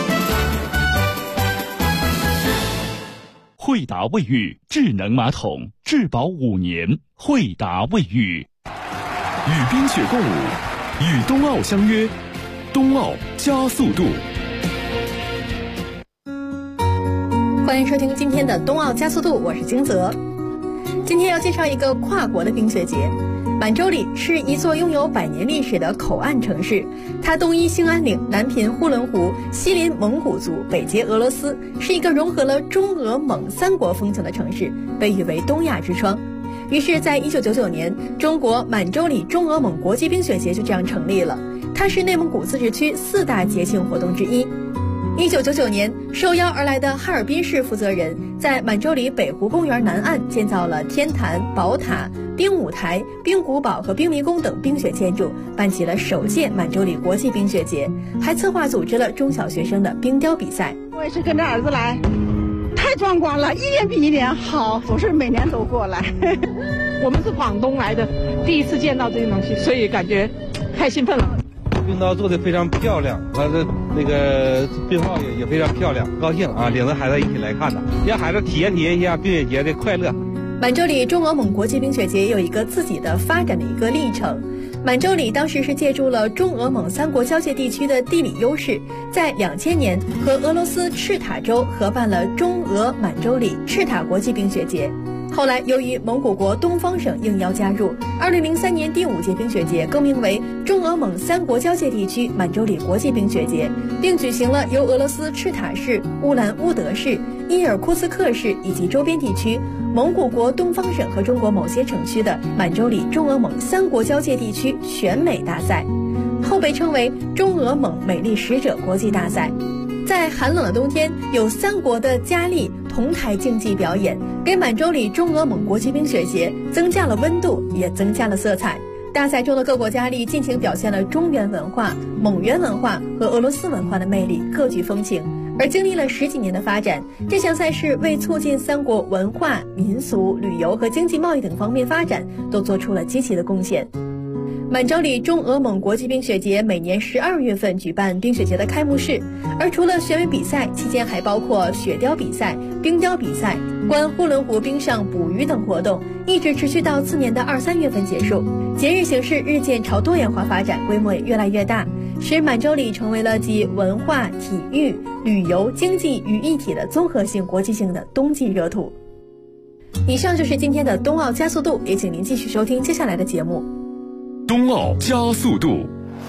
惠达卫浴智能马桶，质保5年。惠达卫浴， 与冰雪共舞，与冬奥相约，冬奥加速度。 欢迎收听今天的冬奥加速度，我是金泽。今天要介绍一个跨国的冰雪节。满洲里是一座拥有100年历史的口岸城市，它东依兴安岭，南濒呼伦湖，西临蒙古族，北接俄罗斯，是一个融合了中俄蒙3国风情的城市，被誉为东亚之窗。于是在1999年，中国满洲里中俄蒙国际冰雪节就这样成立了，它是内蒙古自治区4大节庆活动之一。1999年，受邀而来的哈尔滨市负责人在满洲里北湖公园南岸建造了天坛、宝塔、冰舞台、冰古堡和冰迷宫等冰雪建筑，办起了首届满洲里国际冰雪节，还策划组织了中小学生的冰雕比赛。 我也是跟着儿子来，太壮观了，一年比一年好，总是每年都过来。我们是广东来的，第一次见到这些东西，所以感觉太兴奋了。 冰刀做的非常漂亮，完了那个冰帽也非常漂亮，高兴啊！领着孩子一起来看呢，让孩子体验一下冰雪节的快乐。 满洲里中俄蒙国际冰雪节有一个自己的发展的一个历程。满洲里当时是借助了中俄蒙3国交界地区的地理优势，在2000年和俄罗斯赤塔州合办了中俄满洲里赤塔国际冰雪节。后来由于蒙古国东方省应邀加入，2003年第5届冰雪节更名为中俄蒙3国交界地区满洲里国际冰雪节，并举行了由俄罗斯赤塔市、乌兰乌德市、伊尔库茨克市以及周边地区、蒙古国东方省和中国某些城区的满洲里中俄蒙3国交界地区选美大赛，后被称为中俄蒙美丽使者国际大赛。在寒冷的冬天，有3国的佳丽同台竞技表演，给满洲里中俄蒙国际冰雪节增加了温度，也增加了色彩。大赛中的各国佳丽尽情表现了中原文化、蒙元文化和俄罗斯文化的魅力，各具风情。而经历了10几年的发展，这项赛事为促进3国文化、民俗、旅游和经济贸易等方面发展，都做出了积极的贡献。满洲里中俄蒙国际冰雪节每年12月份举办冰雪节的开幕式，而除了选美比赛，期间还包括雪雕比赛、冰雕比赛、观呼伦湖冰上捕鱼等活动，一直持续到次年的2、3月份结束。节日形式日渐朝多元化发展，规模也越来越大，使满洲里成为了集文化、体育、旅游、经济于一体的综合性国际性的冬季热土。以上就是今天的冬奥加速度，也请您继续收听接下来的节目。 冬奥加速度。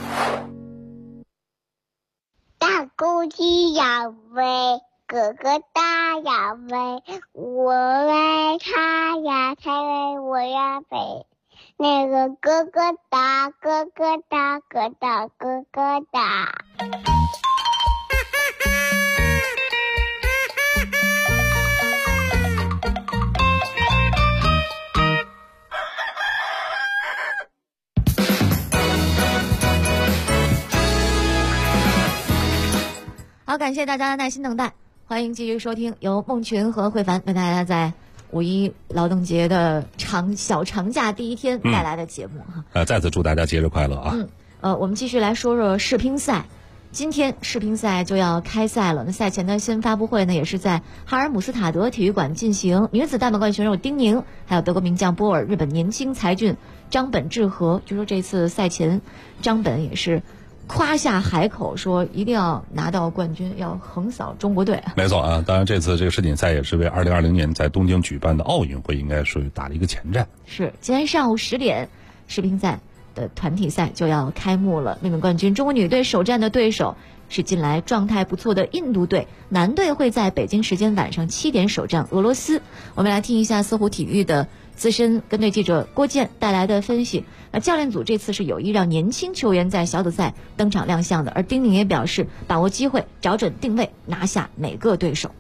大公鸡要飞，哥哥大要飞，我为他呀才为我呀飞。那个哥哥大，哥哥大，哥大，哥哥大。 好，感谢大家的耐心等待，欢迎继续收听由孟群和慧凡为大家在5·1劳动节的小长假第一天带来的节目哈。 再次祝大家节日快乐啊！ 我们继续来说说世乒赛。 今天世乒赛就要开赛了，那赛前的新闻发布会呢，也是在哈尔姆斯塔德体育馆进行。女子单板冠军选手丁宁，还有德国名将波尔，日本年轻才俊张本智和。据说这次赛前，张本也是夸下海口，说一定要拿到冠军，要横扫中国队。 没错啊，当然这次这个世锦赛也是为2020年在东京举办的奥运会应该属于打了一个前站。 是，今天上午10点，世乒赛的团体赛就要开幕了。卫冕冠军中国女队首战的对手是近来状态不错的印度队，男队会在北京时间晚上7点首战俄罗斯。我们来听一下搜狐体育的资深跟队记者郭健带来的分析。教练组这次是有意让年轻球员在小组赛登场亮相的，而丁宁也表示把握机会，找准定位，拿下每个对手。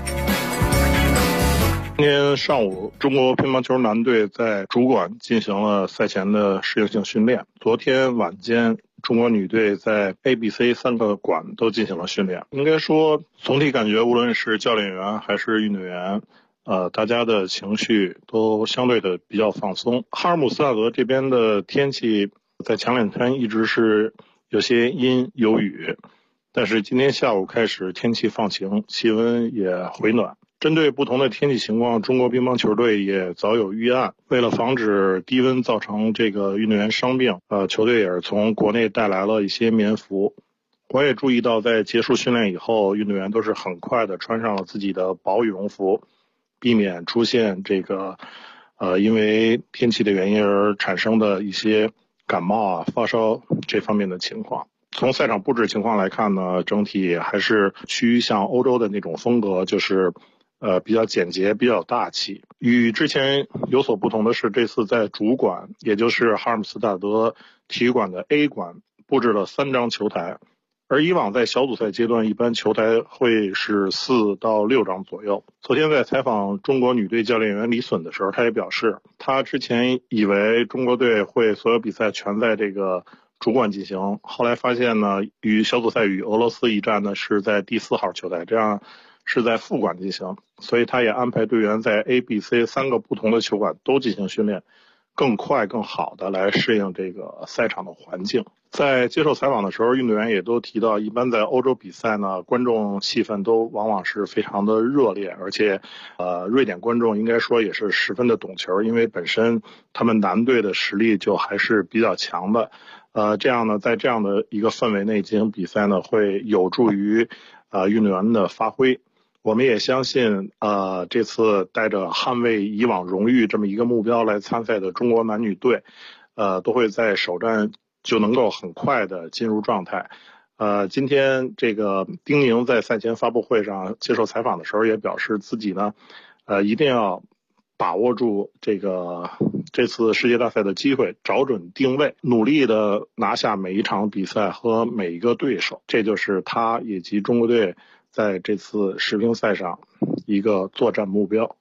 今天上午，中国乒乓球男队在主馆进行了赛前的适应性训练。昨天晚间，中国女队在 A、B、C 3个馆都进行了训练。应该说，总体感觉无论是教练员还是运动员，大家的情绪都相对的比较放松。哈尔姆斯塔德这边的天气在前2天一直是有些阴有雨，但是今天下午开始天气放晴，气温也回暖。针对不同的天气情况，中国乒乓球队也早有预案。为了防止低温造成这个运动员伤病，球队也是从国内带来了一些棉服。我也注意到，在结束训练以后，运动员都是很快的穿上了自己的薄羽绒服，避免出现这个因为天气的原因而产生的一些感冒发烧这方面的情况。从赛场布置情况来看呢，整体还是趋于像欧洲的那种风格，就是比较简洁，比较大气。与之前有所不同的是，这次在主馆，也就是哈尔姆斯塔德体育馆的 A 馆布置了3张球台，而以往在小组赛阶段，一般球台会是4到6张左右。昨天在采访中国女队教练员李隼的时候，他也表示，他之前以为中国队会所有比赛全在这个主馆进行，后来发现呢，小组赛与俄罗斯一战呢是在第4号球台，这样是在副馆进行，所以他也安排队员在 A、B、C 3个不同的球馆都进行训练，更快更好的来适应这个赛场的环境。在接受采访的时候，运动员也都提到，一般在欧洲比赛呢，观众气氛都往往是非常的热烈，而且瑞典观众应该说也是十分的懂球，因为本身他们男队的实力就还是比较强的。这样呢，在这样的一个氛围内进行比赛呢，会有助于运动员的发挥。我们也相信这次带着捍卫以往荣誉这么一个目标来参赛的中国男女队都会在首战就能够很快的进入状态。今天这个丁宁在赛前发布会上接受采访的时候也表示，自己呢一定要把握住这次世界大赛的机会，找准定位，努力的拿下每一场比赛和每一个对手，这就是他以及中国队在这次世乒赛上一个作战目标。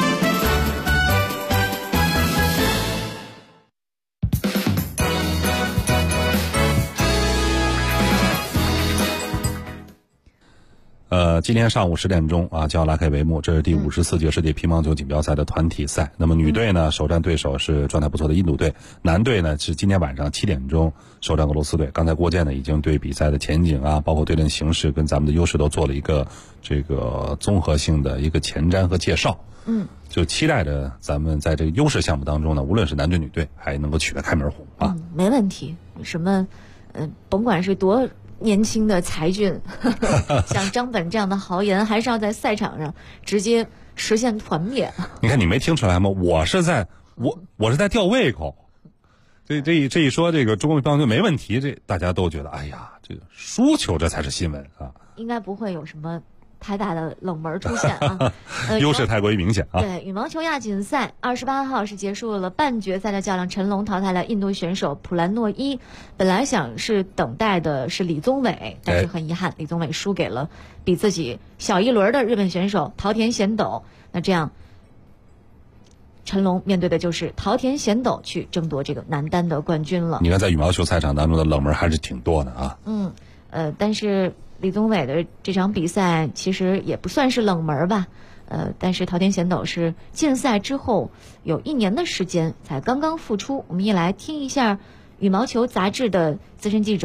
今天上午10点钟就要拉开帷幕，这是第54届世界乒乓球锦标赛的团体赛。那么女队呢，首战对手是状态不错的印度队，男队呢是今天晚上7点钟首战俄罗斯队。刚才郭健呢已经对比赛的前景包括对阵形势跟咱们的优势都做了一个这个综合性的一个前瞻和介绍。就期待着咱们在这个优势项目当中呢，无论是男队女队还能够取得开门红没问题。什么甭管是多年轻的才俊像张本这样的豪言，还是要在赛场上直接实现团灭。 你看你没听出来吗？我是在吊胃口。这一说这个中国乒乓球没问题，这大家都觉得哎呀，这个输球这才是新闻应该不会有什么太大的冷门出现优势太过于明显对，羽毛球亚锦赛28号是结束了半决赛的较量，陈龙淘汰了印度选手普兰诺伊。本来想是等待的是李宗伟，但是很遗憾，李宗伟输给了比自己小一轮的日本选手桃田贤斗。那这样陈龙面对的就是桃田贤斗去争夺这个男单的冠军了。 你看在羽毛球赛场当中的冷门还是挺多的但是李宗伟的这场比赛其实也不算是冷门吧，但是桃田贤斗是禁赛之后有1年的时间才刚刚复出。我们一来听一下羽毛球杂志的资深记者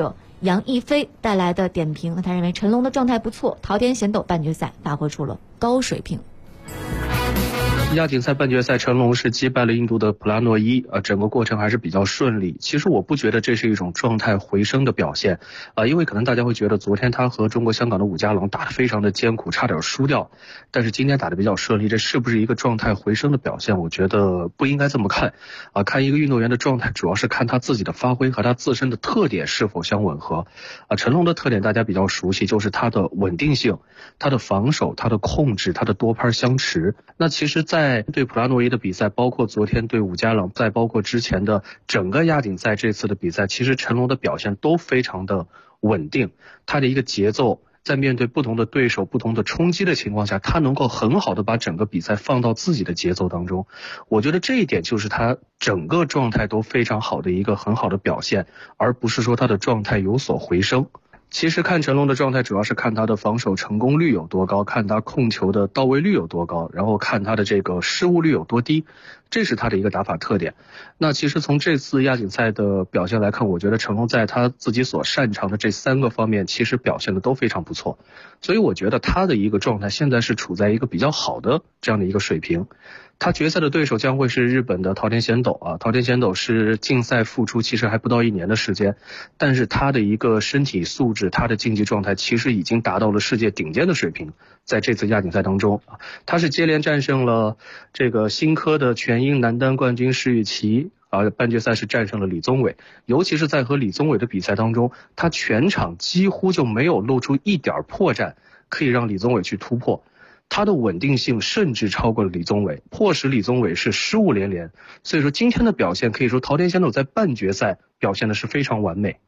杨一飞带来的点评，他认为陈龙的状态不错，桃田贤斗半决赛发挥出了高水平。 亚锦赛半决赛，陈龙是击败了印度的普拉诺伊，整个过程还是比较顺利。其实我不觉得这是一种状态回升的表现，因为可能大家会觉得昨天他和中国香港的伍家龙打得非常的艰苦，差点输掉，但是今天打得比较顺利，这是不是一个状态回升的表现？我觉得不应该这么看，看一个运动员的状态，主要是看他自己的发挥和他自身的特点是否相吻合。陈龙的特点大家比较熟悉，就是他的稳定性、他的防守、他的控制、他的多拍相持。那其实在对普拉诺伊的比赛，包括昨天对伍家朗，再包括之前的整个亚锦赛这次的比赛，其实陈龙的表现都非常的稳定，他的一个节奏在面对不同的对手、不同的冲击的情况下，他能够很好的把整个比赛放到自己的节奏当中。我觉得这一点就是他整个状态都非常好的一个很好的表现，而不是说他的状态有所回升。其实看陈龙的状态，主要是看他的防守成功率有多高，看他控球的到位率有多高，然后看他的这个失误率有多低，这是他的一个打法特点。那其实从这次亚锦赛的表现来看，我觉得陈龙在他自己所擅长的这3个方面，其实表现的都非常不错。所以我觉得他的一个状态现在是处在一个比较好的这样的一个水平。他决赛的对手将会是日本的桃田贤斗桃田贤斗是竞赛复出其实还不到1年的时间，但是他的一个身体素质，他的竞技状态其实已经达到了世界顶尖的水平。在这次亚锦赛当中，他是接连战胜了这个新科的全英男单冠军施玉琪，半决赛是战胜了李宗伟，尤其是在和李宗伟的比赛当中，他全场几乎就没有露出一点破绽可以让李宗伟去突破。他的稳定性甚至超过了李宗伟，迫使李宗伟是失误连连。所以说今天的表现可以说桃田贤斗在半决赛表现的是非常完美。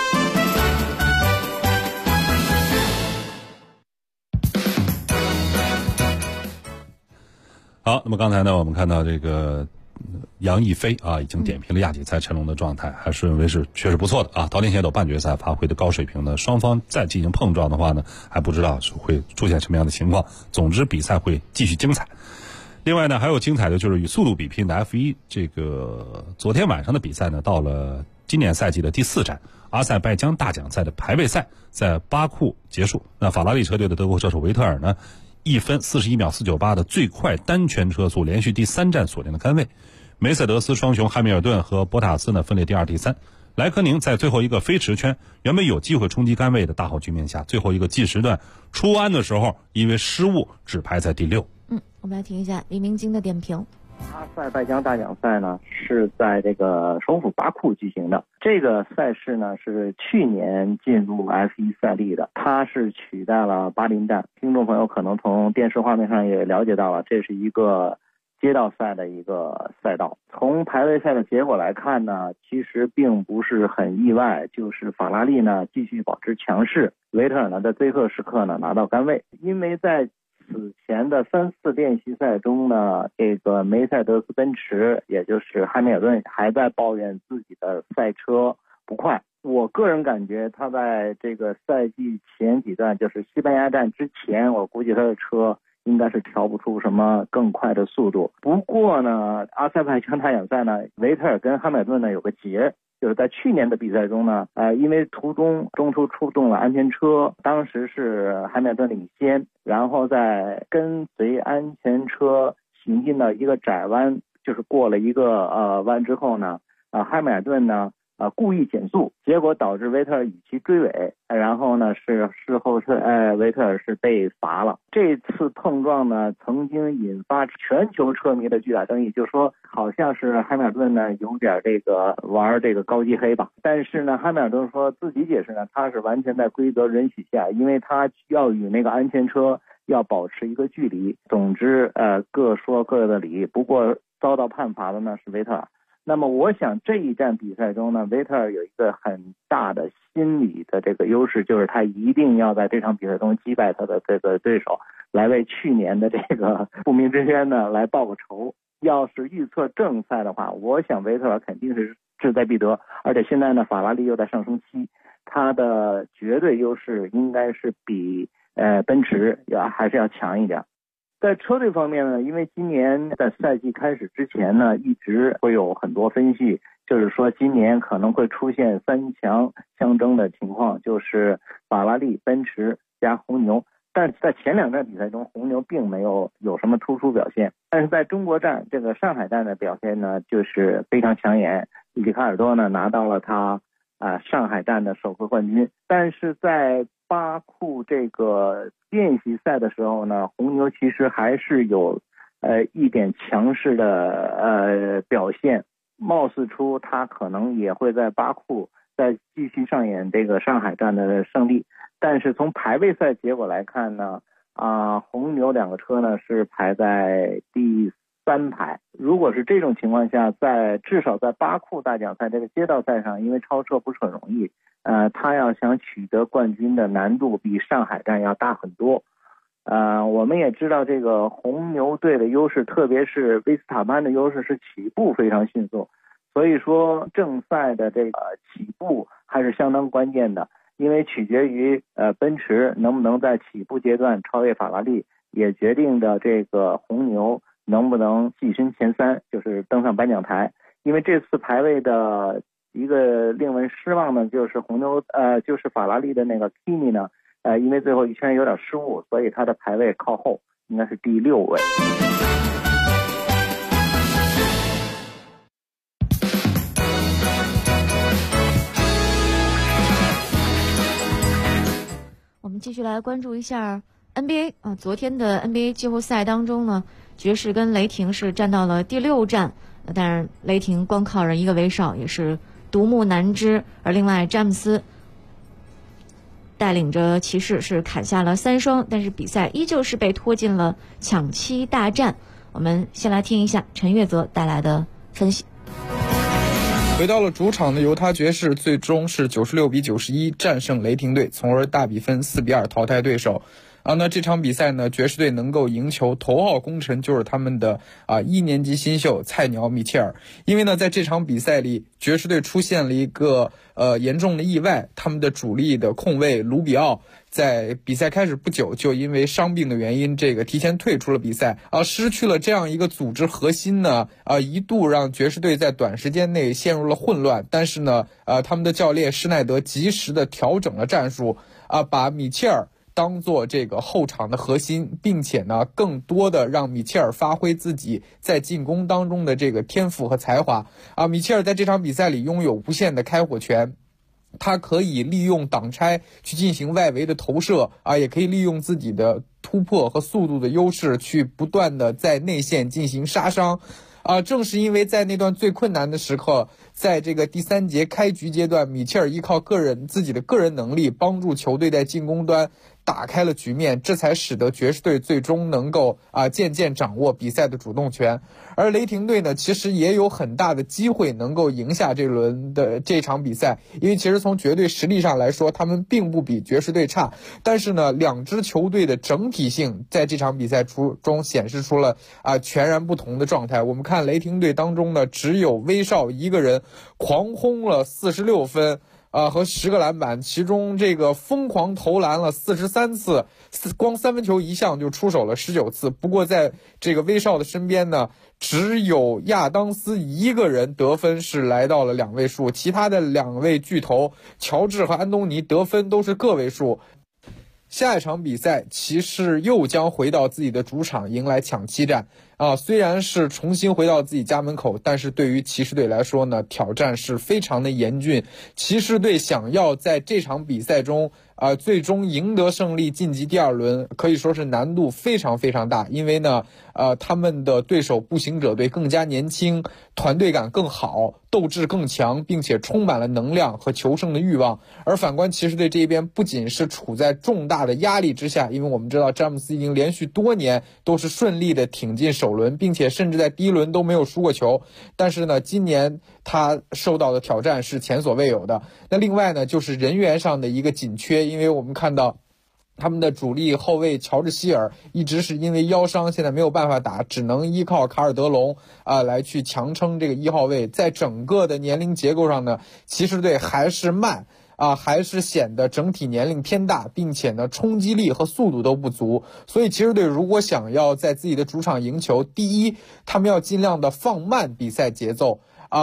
好，那么刚才呢我们看到这个杨一飞已经点评了亚锦赛陈龙的状态，还是认为是确实不错的桃田贤斗半决赛发挥的高水平呢，双方再进行碰撞的话呢，还不知道是会出现什么样的情况。总之比赛会继续精彩。另外呢，还有精彩的就是以速度比拼的 F1， 这个昨天晚上的比赛呢，到了今年赛季的第4站阿塞拜疆大奖赛的排位赛，在巴库结束。那法拉利车队的德国车手维特尔呢，1分41秒498的最快单圈车速，连续第3站锁定了杆位。梅赛德斯双雄汉密尔顿和博塔斯呢分列第2、第3。莱科宁在最后一个飞驰圈原本有机会冲击杆位的大好局面下，最后一个计时段出弯的时候因为失误只排在第6。 我们来听一下李明京的点评。 阿塞拜疆大奖赛呢是在这个首府巴库举行的，这个赛事呢是去年进入 F1 赛例的，它是取代了巴林站。听众朋友可能从电视画面上也了解到了，这是一个街道赛的一个赛道。从排位赛的结果来看呢，其实并不是很意外，就是法拉利呢继续保持强势，维特尔呢在最后时刻呢拿到杆位。因为在此前的3次练习赛中呢，这个梅赛德斯奔驰也就是汉密尔顿还在抱怨自己的赛车不快。我个人感觉他在这个赛季前几段，就是西班牙站之前，我估计他的车应该是调不出什么更快的速度。不过呢，阿塞拜疆大奖赛呢，维特尔跟汉密尔顿呢有个结，就是在去年的比赛中呢，因为中途出动了安全车，当时是汉密尔顿领先，然后在跟随安全车行进到一个窄弯，就是过了一个弯之后呢，汉密尔顿呢故意减速，结果导致维特尔与其追尾，然后呢是事后是维特尔是被罚了。这次碰撞呢曾经引发全球车迷的巨大争议，就是说好像是汉密尔顿呢有点这个玩这个高级黑吧，但是呢汉密尔顿说自己解释呢，他是完全在规则允许下，因为他要与那个安全车要保持一个距离。总之各说各的理，不过遭到判罚的呢是维特尔。那么我想这一站比赛中呢，维特尔有一个很大的心理的这个优势，就是他一定要在这场比赛中击败他的这个对手，来为去年的这个不明之冤呢来报个仇。要是预测正赛的话，我想维特尔肯定是志在必得，而且现在呢法拉利又在上升期，他的绝对优势应该是比奔驰还是要强一点。在车队方面呢，因为今年在赛季开始之前呢，一直会有很多分析， 就是说今年可能会出现3强相争的情况，就是法拉利、奔驰加红牛。但是在前2站比赛中，红牛并没有什么突出表现。但是在中国站这个上海站的表现呢，就是非常抢眼。里卡尔多呢拿到了他上海站的首个冠军。但是在巴库这个练习赛的时候呢，红牛其实还是有一点强势的表现，貌似出他可能也会在巴库再继续上演这个上海站的胜利。但是从排位赛结果来看呢，红牛2个车呢是排在第3排。如果是这种情况下，至少在巴库大奖赛这个街道赛上，因为超车不是很容易，他要想取得冠军的难度比上海站要大很多。我们也知道这个红牛队的优势，特别是维斯塔潘的优势是起步非常迅速，所以说正赛的这个起步还是相当关键的，因为取决于奔驰能不能在起步阶段超越法拉利，也决定着这个红牛能不能跻身前3，就是登上颁奖台。因为这次排位的一个令人失望的就是就是法拉利的那个 Kimi 呢，因为最后一圈有点失误，所以他的排位靠后，应该是第6位。 我们继续来关注一下 NBA 昨天的 NBA 季后赛当中呢，爵士跟雷霆是站到了第6站，但是雷霆光靠着一个威少也是独木难支，而另外詹姆斯带领着骑士是砍下了3双，但是比赛依旧是被拖进了抢七大战。我们先来听一下陈月泽带来的分析。 回到了主场的犹他爵士最终是96-91战胜雷霆队，从而大比分4-2淘汰对手。那这场比赛呢，爵士队能够赢球，头号功臣就是他们的1年级新秀菜鸟米切尔。因为呢，在这场比赛里，爵士队出现了一个严重的意外，他们的主力的控卫卢比奥在比赛开始不久就因为伤病的原因，提前退出了比赛失去了这样一个组织核心呢，一度让爵士队在短时间内陷入了混乱。但是呢，他们的教练施耐德及时的调整了战术，把米切尔当做这个后场的核心，并且呢，更多的让米切尔发挥自己在进攻当中的这个天赋和才华。米切尔在这场比赛里拥有无限的开火权，他可以利用挡拆去进行外围的投射也可以利用自己的突破和速度的优势去不断的在内线进行杀伤。正是因为在那段最困难的时刻，在这个第3节开局阶段，米切尔依靠自己的个人能力帮助球队在进攻端打开了局面，这才使得爵士队最终能够渐渐掌握比赛的主动权。而雷霆队呢，其实也有很大的机会能够赢下这场比赛，因为其实从绝对实力上来说，他们并不比爵士队差，但是呢，两支球队的整体性在这场比赛中显示出了全然不同的状态。我们看雷霆队当中呢，只有威少一个人狂轰了46分和10个篮板，其中这个疯狂投篮了43次，光3分球一项就出手了19次。不过在这个威少的身边呢，只有亚当斯一个人得分是来到了2位数，其他的2位巨头乔治和安东尼得分都是个位数。下一场比赛，骑士又将回到自己的主场迎来抢七战虽然是重新回到自己家门口，但是对于骑士队来说呢，挑战是非常的严峻。骑士队想要在这场比赛中最终赢得胜利晋级第2轮，可以说是难度非常非常大。因为呢他们的对手步行者队更加年轻，团队感更好，斗志更强，并且充满了能量和求胜的欲望。而反观骑士队这边，不仅是处在重大的压力之下，因为我们知道詹姆斯已经连续多年都是顺利的挺进首轮，并且甚至在第1轮都没有输过球，但是呢今年他受到的挑战是前所未有的。那另外呢，就是人员上的一个紧缺，因为我们看到他们的主力后卫乔治希尔一直是因为腰伤，现在没有办法打，只能依靠卡尔德隆来去强撑这个1号位。在整个的年龄结构上呢，骑士队还是慢还是显得整体年龄偏大，并且呢冲击力和速度都不足。所以骑士队如果想要在自己的主场赢球，第一，他们要尽量的放慢比赛节奏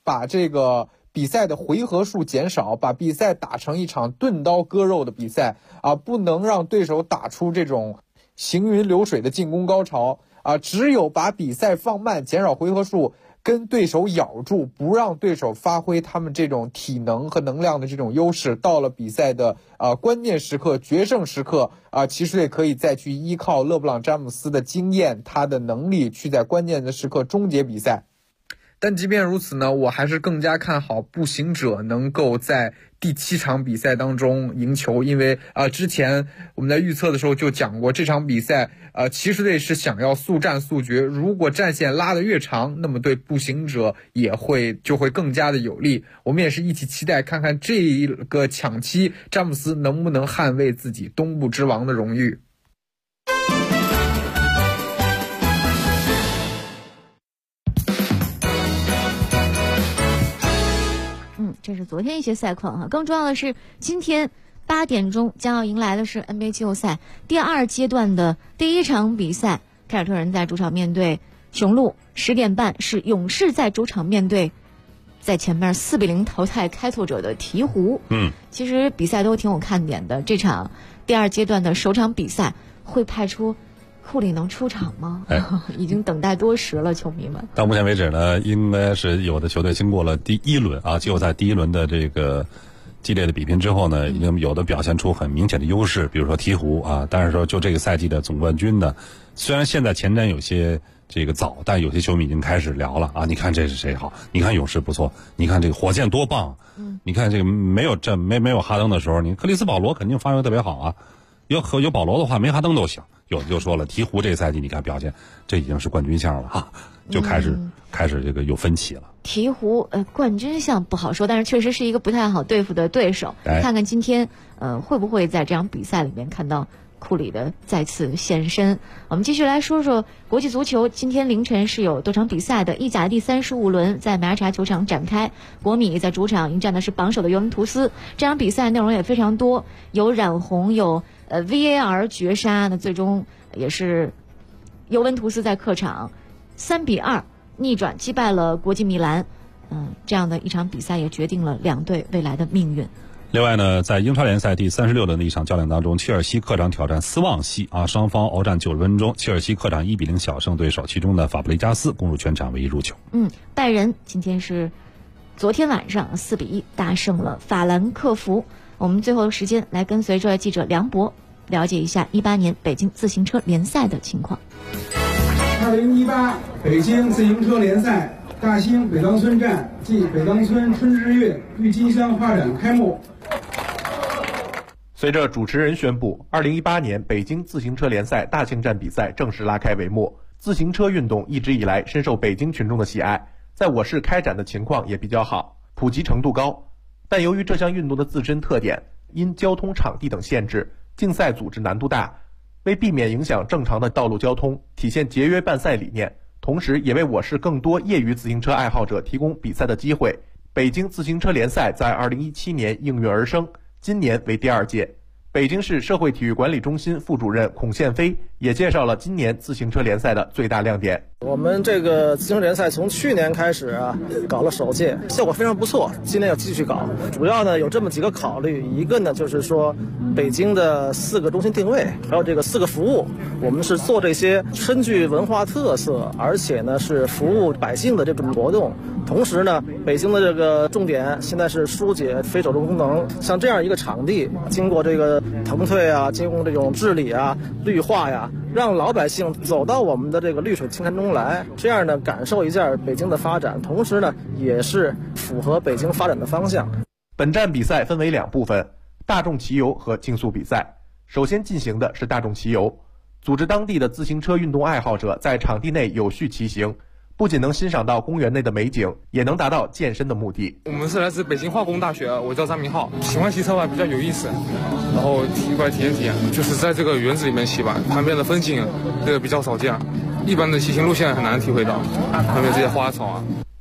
把这个比赛的回合数减少，把比赛打成一场钝刀割肉的比赛啊，不能让对手打出这种行云流水的进攻高潮啊，只有把比赛放慢，减少回合数，跟对手咬住，不让对手发挥他们这种体能和能量的这种优势，到了比赛的关键时刻、决胜时刻啊，骑士队可以再去依靠勒布朗·詹姆斯的经验，他的能力去在关键的时刻终结比赛。但即便如此呢，我还是更加看好步行者能够在第7场比赛当中赢球，因为之前我们在预测的时候就讲过，这场比赛骑士队是想要速战速决，如果战线拉得越长，那么对步行者就会更加的有利。我们也是一起期待看看这一个抢七，詹姆斯能不能捍卫自己东部之王的荣誉。 这是昨天一些赛况哈。更重要的是，今天8点钟将要迎来的是 NBA 季后赛第2阶段的第1场比赛，凯尔特人在主场面对雄鹿，10点半是勇士在主场面对在前面4-0淘汰开拓者的鹈鹕。其实比赛都挺有看点的。这场第2阶段的首场比赛会派出库里能出场吗？已经等待多时了，球迷们。 到目前为止呢，应该是有的球队经过了第1轮季后赛第1轮的这个激烈的比拼之后呢，已经有的表现出很明显的优势，比如说鹈鹕但是说就这个赛季的总冠军呢，虽然现在前瞻有些这个早，但有些球迷已经开始聊了你看这是谁好，你看勇士不错，你看这个火箭多棒，你看这个没有哈登的时候，你克里斯保罗肯定发挥特别好有保罗的话，没哈登都行。有的就说了，鹈鹕这个赛季你看表现，这已经是冠军相了就开始这个有分歧了。 鹈鹕冠军相不好说，但是确实是一个不太好对付的对手。看看今天会不会在这场比赛里面看到库里的再次现身。我们继续来说说国际足球，今天凌晨是有多场比赛的。意甲第35轮在梅阿查球场展开，国米在主场迎战的是榜首的尤文图斯。这场比赛内容也非常多，有染红，有VAR 绝杀，那最终也是尤文图斯在客场3-2逆转击败了国际米兰。这样的一场比赛也决定了两队未来的命运。 另外呢，在英超联赛第36轮的一场较量当中，切尔西客场挑战斯旺西双方鏖战90分钟，切尔西客场1-0小胜对手，其中的法布雷加斯攻入全场唯一入球。 拜仁今天是昨天晚上4-1大胜了法兰克福。我们最后时间来跟随着记者梁博了解一下18年北京自行车联赛的情况。 2018北京自行车联赛大兴北当村站暨北当村春之月郁金香花展开幕。 随着主持人宣布，2018年北京自行车联赛大庆站比赛正式拉开帷幕。自行车运动一直以来深受北京群众的喜爱，在我市开展的情况也比较好，普及程度高。但由于这项运动的自身特点，因交通、场地等限制，竞赛组织难度大。为避免影响正常的道路交通，体现节约办赛理念，同时也为我市更多业余自行车爱好者提供比赛的机会。北京自行车联赛在2017年应运而生，今年为第2届。北京市社会体育管理中心副主任孔宪飞也介绍了今年自行车联赛的最大亮点。 我们这个自行车联赛从去年开始搞了首届，效果非常不错，今年要继续搞。主要呢有这么几个考虑，一个呢就是说北京的4个中心定位，还有这个4个服务，我们是做这些深具文化特色，而且呢是服务百姓的这种活动。同时呢，北京的这个重点现在是疏解非手动功能，像这样一个场地，经过这个腾退经过这种治理绿化让老百姓走到我们的这个绿水青山中来，这样呢感受一下北京的发展，同时呢也是符合北京发展的方向。 本站比赛分为2部分，大众骑游和竞速比赛。首先进行的是大众骑游，组织当地的自行车运动爱好者在场地内有序骑行，不仅能欣赏到公园内的美景，也能达到健身的目的。 我们是来自北京化工大学，我叫张明浩，喜欢骑车比较有意思，然后过来体验，就是在这个园子里面骑旁边的风景比较少见，一般的骑行路线很难体会到，旁边这些花草。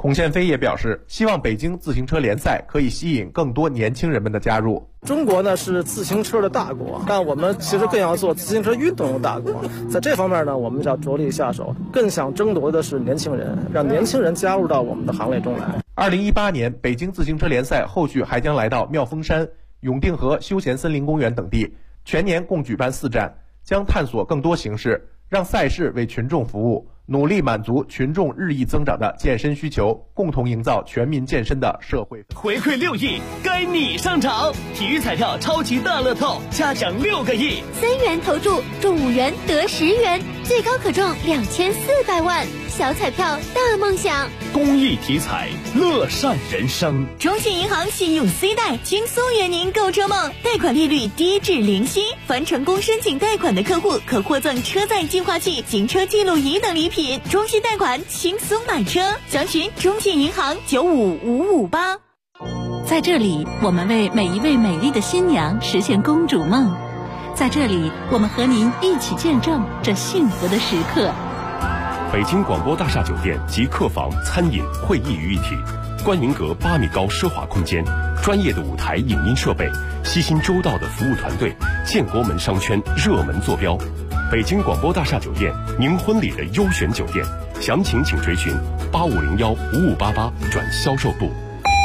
孔宪飞也表示，希望北京自行车联赛可以吸引更多年轻人们的加入。 中国呢是自行车的大国，但我们其实更要做自行车运动的大国。在这方面呢，我们要着力下手，更想争夺的是年轻人，让年轻人加入到我们的行列中来。 2018年，北京自行车联赛后续还将来到妙峰山、永定河休闲森林公园等地，全年共举办4站，将探索更多形式，让赛事为群众服务，努力满足群众日益增长的健身需求，共同营造全民健身的社会。 回馈6亿，该你上场！体育彩票超级大乐透，嘉奖6个亿 ，3元投注中5元得10元，最高可中2400万。小彩票大梦想， 公益体彩，乐善人生。 中信银行信用 C 贷轻松圆您购车梦，贷款利率低至0息，凡成功申请贷款的客户可获赠车载净化器、行车记录仪等礼品。中信贷款轻松买车，详询中信银行95558。 在这里，我们为每一位美丽的新娘实现公主梦。在这里，我们和您一起见证这幸福的时刻。 北京广播大厦酒店集客房、餐饮、会议于一体，观云阁8米高奢华空间，专业的舞台影音设备，悉心周到的服务团队，建国门商圈热门坐标。北京广播大厦酒店，您婚礼的优选酒店，详情请垂询8501-5588转销售部。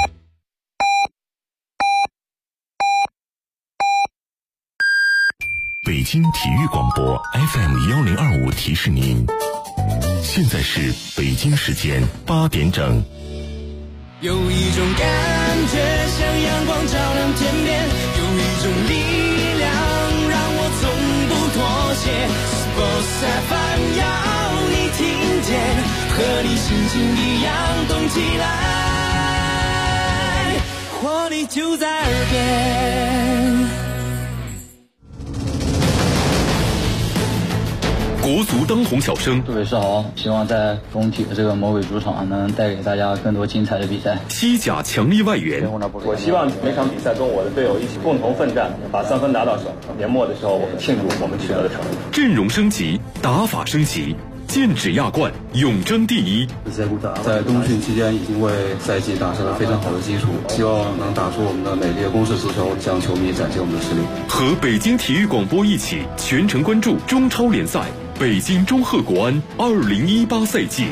北京体育广播 FM1025提示您，现在是北京时间8点整。 有一种感觉像阳光照亮天边，有一种力量让我从不妥协。Sports FM 要你听见，和你心情一样动起来，活力就在耳边。 国足当红小生， 各位是好，希望在中体的这个魔鬼主场能带给大家更多精彩的比赛。 西甲强力外援， 我希望每场比赛跟我的队友一起共同奋战，把3分拿到手。年末的时候，我们庆祝我们取得的成绩。 阵容升级，打法升级，剑指亚冠，永争第一。 在冬训期间已经为赛季打下了非常好的基础，希望能打出我们的美丽的攻势足球，向球迷展现我们的实力。 和北京体育广播一起全程关注中超联赛。北京中赫国安2018赛季。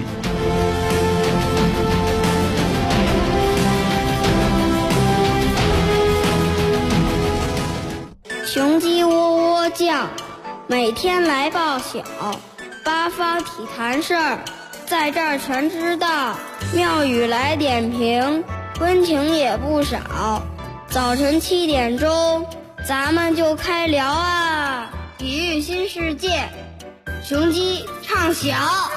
雄鸡喔喔叫，每天来报晓，八方体坛事儿，在这儿全知道。庙宇来点评，温情也不少。早晨7点钟，咱们就开聊啊！体育新世界。雄鸡唱晓。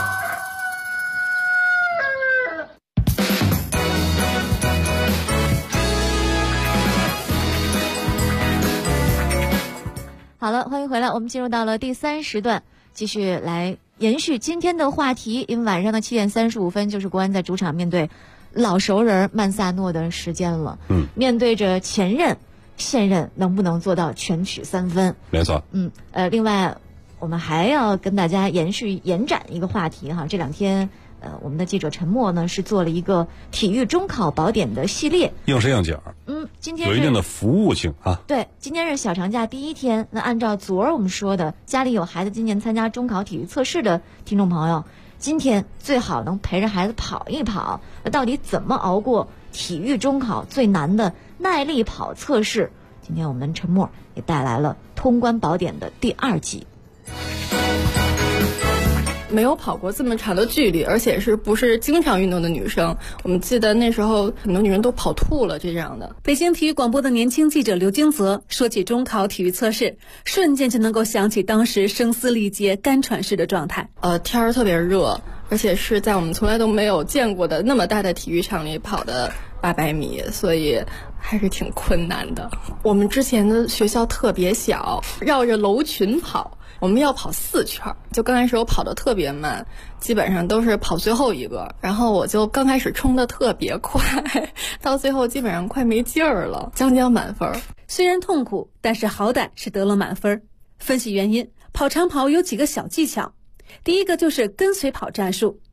好了，欢迎回来，我们进入到了第3时段，继续来延续今天的话题。因为晚上的7点35分就是国安在主场面对老熟人曼萨诺的时间了。面对着前任、现任，能不能做到全取3分？ 没错。 另外我们还要跟大家延展一个话题哈，这2天我们的记者陈默呢是做了一个体育中考宝典的系列， 应时应景。 今天有一定的服务性啊。 对，今天是小长假第1天，那按照昨儿我们说的，家里有孩子今年参加中考体育测试的听众朋友，今天最好能陪着孩子跑一跑。那到底怎么熬过体育中考最难的耐力跑测试？今天我们陈默也带来了通关宝典的第2集。 没有跑过这么长的距离，而且不是经常运动的女生，我们记得那时候很多女人都跑吐了这样的。 北京体育广播的年轻记者刘京泽说起中考体育测试，瞬间就能够想起当时声嘶力竭、干喘式的状态。 天儿特别热，而且是在我们从来都没有见过的那么大的体育场里跑的800米，所以还是挺困难的。我们之前的学校特别小，绕着楼群跑，我们要跑4圈，就刚开始我跑得特别慢，基本上都是跑最后一个，然后我就刚开始冲得特别快，到最后基本上快没劲儿了，将满分。 虽然痛苦，但是好歹是得了满分。分析原因，跑长跑有几个小技巧。第一个就是跟随跑战术。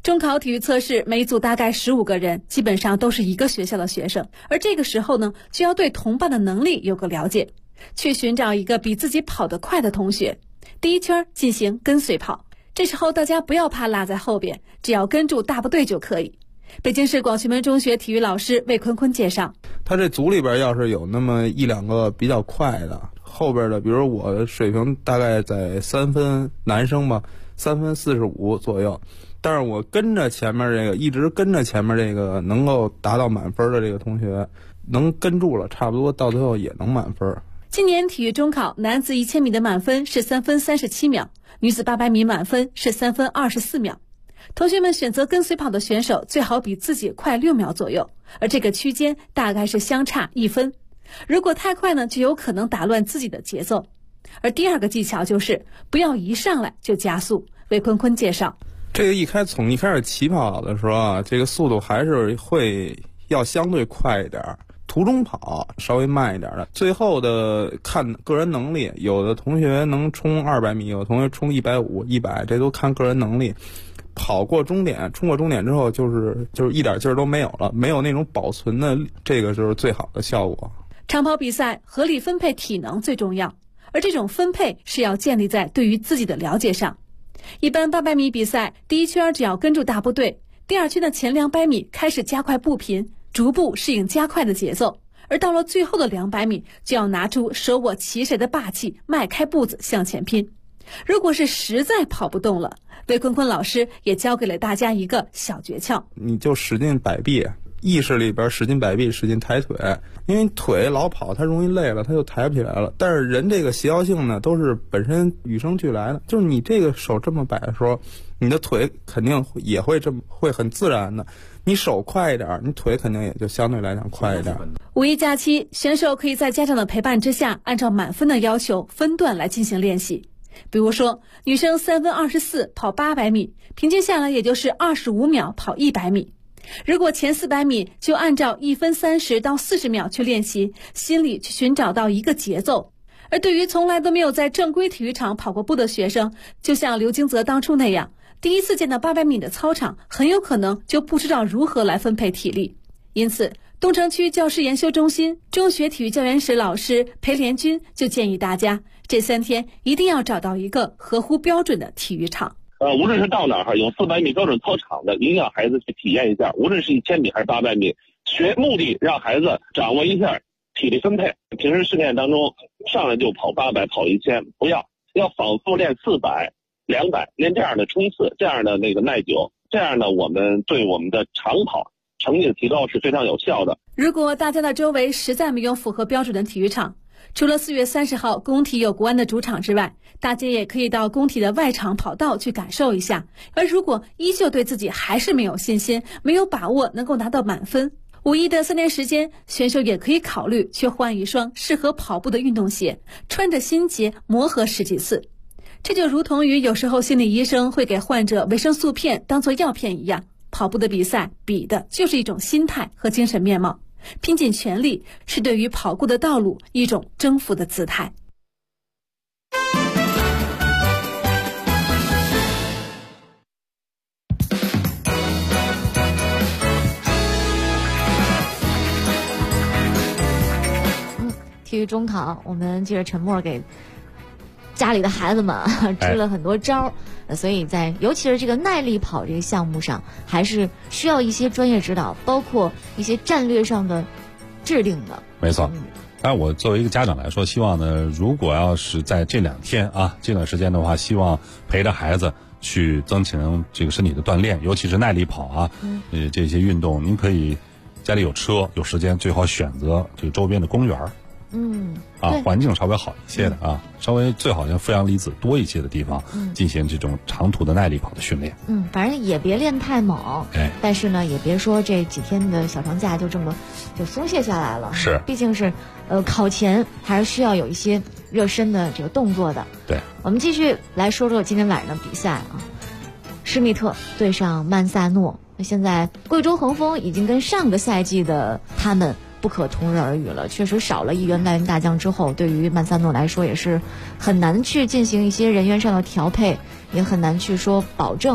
中考体育测试每组大概15个人，基本上都是一个学校的学生，而这个时候呢，就要对同伴的能力有个了解，去寻找一个比自己跑得快的同学，第一圈进行跟随跑。这时候大家不要怕落在后边，只要跟住大部队就可以。北京市广渠门中学体育老师魏坤坤介绍， 他这组里边要是有那么1-2个比较快的，后边的比如我的水平大概在3分，男生吧3分45左右，但是我跟着前面这个一直跟着前面这个能够达到满分的这个同学能跟住了，差不多到最后也能满分。 今年体育中考男子1000米的满分是3分37秒，女子800米满分是3分24秒。同学们选择跟随跑的选手最好比自己快6秒左右，而这个区间大概是相差1分。如果太快呢，就有可能打乱自己的节奏。而第二个技巧就是不要一上来就加速。魏坤坤介绍， 这个从一开始起跑的时候啊，这个速度还是会要相对快一点，途中跑稍微慢一点的，最后的看个人能力，有的同学能冲200米，有的同学冲150、100，这都看个人能力。跑过终点，冲过终点之后就是一点劲儿都没有了，没有那种保存的，这个就是最好的效果。 长跑比赛合理分配体能最重要，而这种分配是要建立在对于自己的了解上。一般800米比赛第一圈只要跟住大部队，第二圈的前200米开始加快步频，逐步适应加快的节奏，而到了最后的200米就要拿出手握旗谁的霸气，迈开步子向前拼。如果是实在跑不动了，魏坤坤老师也教给了大家一个小诀窍， 你就使劲摆臂，意识里边使劲摆臂，使劲抬腿，因为腿老跑它容易累了，它就抬不起来了。但是人这个协调性呢，都是本身与生俱来的，就是你这个手这么摆的时候，你的腿肯定也会这么会很自然的。你手快一点，你腿肯定也就相对来讲快一点。 五一假期，选手可以在家长的陪伴之下，按照满分的要求分段来进行练习。比如说，女生3分24跑800米，平均下来也就是25秒跑100米。如果前400米就按照1分30到40秒去练习，心里去寻找到一个节奏。而对于从来都没有在正规体育场跑过步的学生，就像刘金泽当初那样，第一次见到800米的操场，很有可能就不知道如何来分配体力。因此，东城区教师研修中心中学体育教研室老师裴连军就建议大家，这3天一定要找到一个合乎标准的体育场。 无论是到哪儿有400米标准操场的，一定让孩子去体验一下，无论是1000米还是800米，目的让孩子掌握一下体力分配。平时训练当中上来就跑800跑1000，不要反复练400、200，练这样的冲刺，这样的耐久，这样呢我们对我们的长跑成绩的提高是非常有效的。 如果大家的周围实在没有符合标准的体育场，除了4月30号工体有国安的主场之外，大家也可以到工体的外场跑道去感受一下。而如果依旧对自己还是没有信心，没有把握能够拿到满分，5一的3天时间，选手也可以考虑去换一双适合跑步的运动鞋，穿着新鞋磨合10几次。这就如同于有时候心理医生会给患者维生素片当作药片一样，跑步的比赛比的就是一种心态和精神面貌，拼尽全力是对于跑过的道路一种征服的姿态。 体育中考，我们借着陈默给家里的孩子们支了很多招，所以在尤其是这个耐力跑这个项目上，还是需要一些专业指导，包括一些战略上的制定的。 没错。但我作为一个家长来说，希望呢，如果要是在这2天啊这段时间的话，希望陪着孩子去增强这个身体的锻炼，尤其是耐力跑啊，这些运动，您可以家里有车有时间，最好选择这个周边的公园。环境稍微好一些的稍微最好像负氧离子多一些的地方，进行这种长途的耐力跑的训练。 反正也别练太猛，但是呢，也别说这几天的小长假就这么就松懈下来了。 是， 毕竟是考前还是需要有一些热身的这个动作的。 对， 我们继续来说说今天晚上的比赛啊，施密特对上曼萨诺。那现在贵州恒丰已经跟上个赛季的他们不可同日而语了，确实少了一员外援大将之后，对于曼萨诺来说也是很难去进行一些人员上的调配，也很难去说保证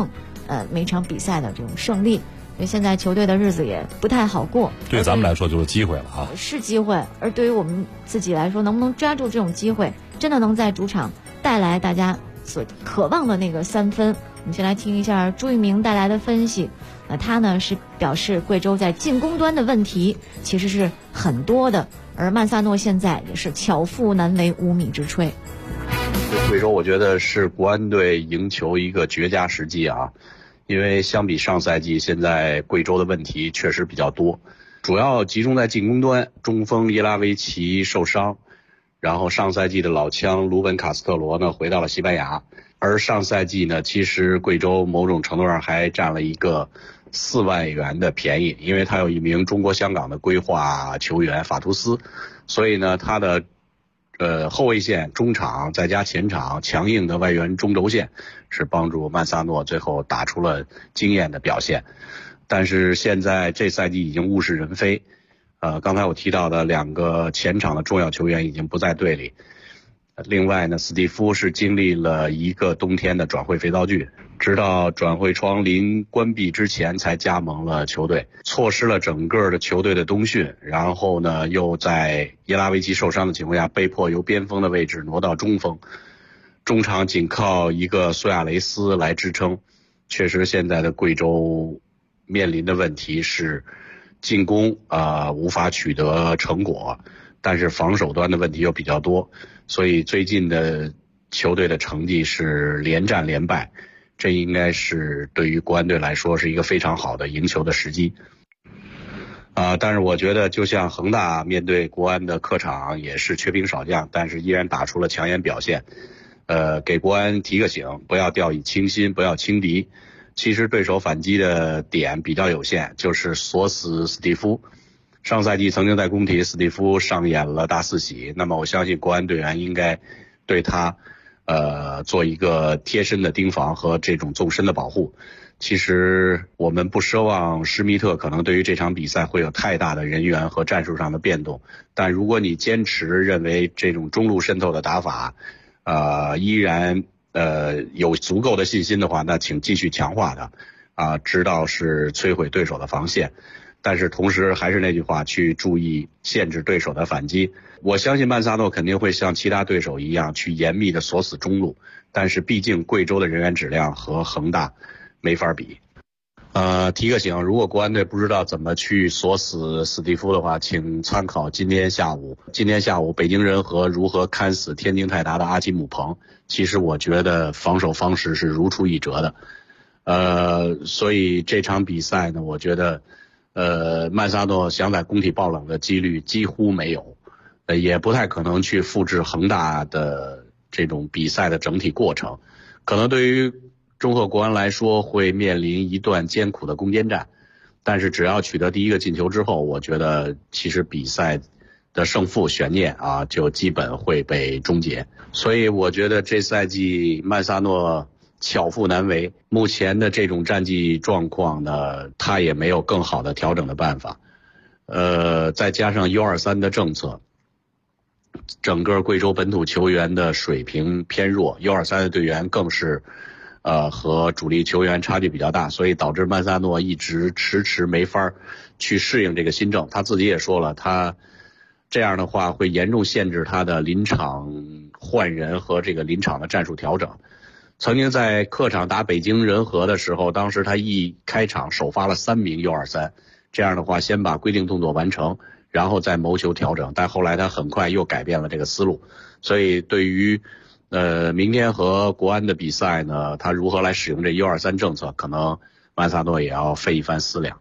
每场比赛的这种胜利。所以现在球队的日子也不太好过， 对咱们来说就是机会了啊， 是机会。而对于我们自己来说，能不能抓住这种机会，真的能在主场带来大家所渴望的那个3分？我们先来听一下朱一鸣带来的分析。他呢是表示贵州在进攻端的问题其实是很多的，而曼萨诺现在也是巧妇难为无米之炊。 贵州我觉得是国安队赢球一个绝佳时机啊。因为相比上赛季，现在贵州的问题确实比较多，主要集中在进攻端，中锋耶拉维奇受伤，然后上赛季的老枪鲁本卡斯特罗呢回到了西班牙，而上赛季呢，其实贵州某种程度上还占了一个4万元的便宜，因为他有一名中国香港的规划球员法图斯，所以呢，他的后卫线、中场再加前场强硬的外援中轴线，是帮助曼萨诺最后打出了惊艳的表现。但是现在这赛季已经物是人非，刚才我提到的2个前场的重要球员已经不在队里。另外呢，斯蒂夫是经历了一个冬天的转会肥皂剧，直到转会窗临关闭之前才加盟了球队，错失了整个的球队的冬训，然后呢又在耶拉维奇受伤的情况下被迫由边锋的位置挪到中锋，中场仅靠一个苏亚雷斯来支撑。确实现在的贵州面临的问题是进攻无法取得成果，但是防守端的问题又比较多，所以最近的球队的成绩是连战连败，这应该是对于国安队来说是一个非常好的赢球的时机。但是我觉得就像恒大面对国安的客场也是缺兵少将，但是依然打出了抢眼表现。给国安提个醒，不要掉以轻心，不要轻敌。其实对手反击的点比较有限，就是锁死斯蒂夫。上赛季曾经在工体，斯蒂夫上演了大四喜，那么我相信国安队员应该对他做一个贴身的盯防和这种纵深的保护。其实我们不奢望施密特可能对于这场比赛会有太大的人员和战术上的变动，但如果你坚持认为这种中路渗透的打法依然有足够的信心的话，那请继续强化它直到是摧毁对手的防线。但是同时还是那句话，去注意限制对手的反击。我相信曼萨诺肯定会像其他对手一样去严密的锁死中路，但是毕竟贵州的人员质量和恒大没法比。提个醒，如果国安队不知道怎么去锁死斯蒂夫的话，请参考今天下午北京人和如何看死天津泰达的阿基姆彭。其实我觉得防守方式是如出一辙的。所以这场比赛呢，我觉得曼萨诺想在工体爆冷的几率几乎没有，也不太可能去复制恒大的这种比赛的整体过程。可能对于中赫国安来说会面临一段艰苦的攻坚战，但是只要取得第一个进球之后，我觉得其实比赛的胜负悬念就基本会被终结。所以我觉得这赛季曼萨诺巧妇难为，目前的这种战绩状况呢，他也没有更好的调整的办法。再加上 U23 的政策，整个贵州本土球员的水平偏弱， U23 的队员更是和主力球员差距比较大，所以导致曼萨诺一直迟没法去适应这个新政。他自己也说了，他这样的话会严重限制他的临场换人和这个临场的战术调整。曾经在客场打北京人和的时候，当时他一开场首发了3名 U23， 这样的话先把规定动作完成，然后再谋求调整，但后来他很快又改变了这个思路。所以对于明天和国安的比赛呢，他如何来使用这 U23 政策，可能曼萨诺也要费一番思量。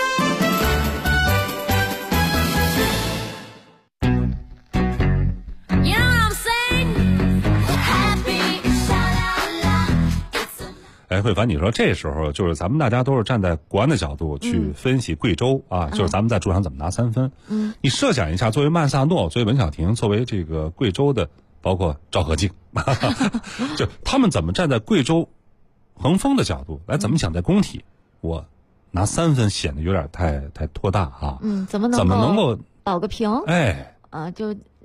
慧凡，你说这时候就是咱们大家都是站在国安的角度去分析贵州就是咱们在主场怎么拿3分。你设想一下，作为曼萨诺，作为文晓婷，作为这个贵州的，包括赵和静，就他们怎么站在贵州恒丰的角度来，怎么想在工体我拿3分显得有点太拖大怎么能够保个平？ 哎。 就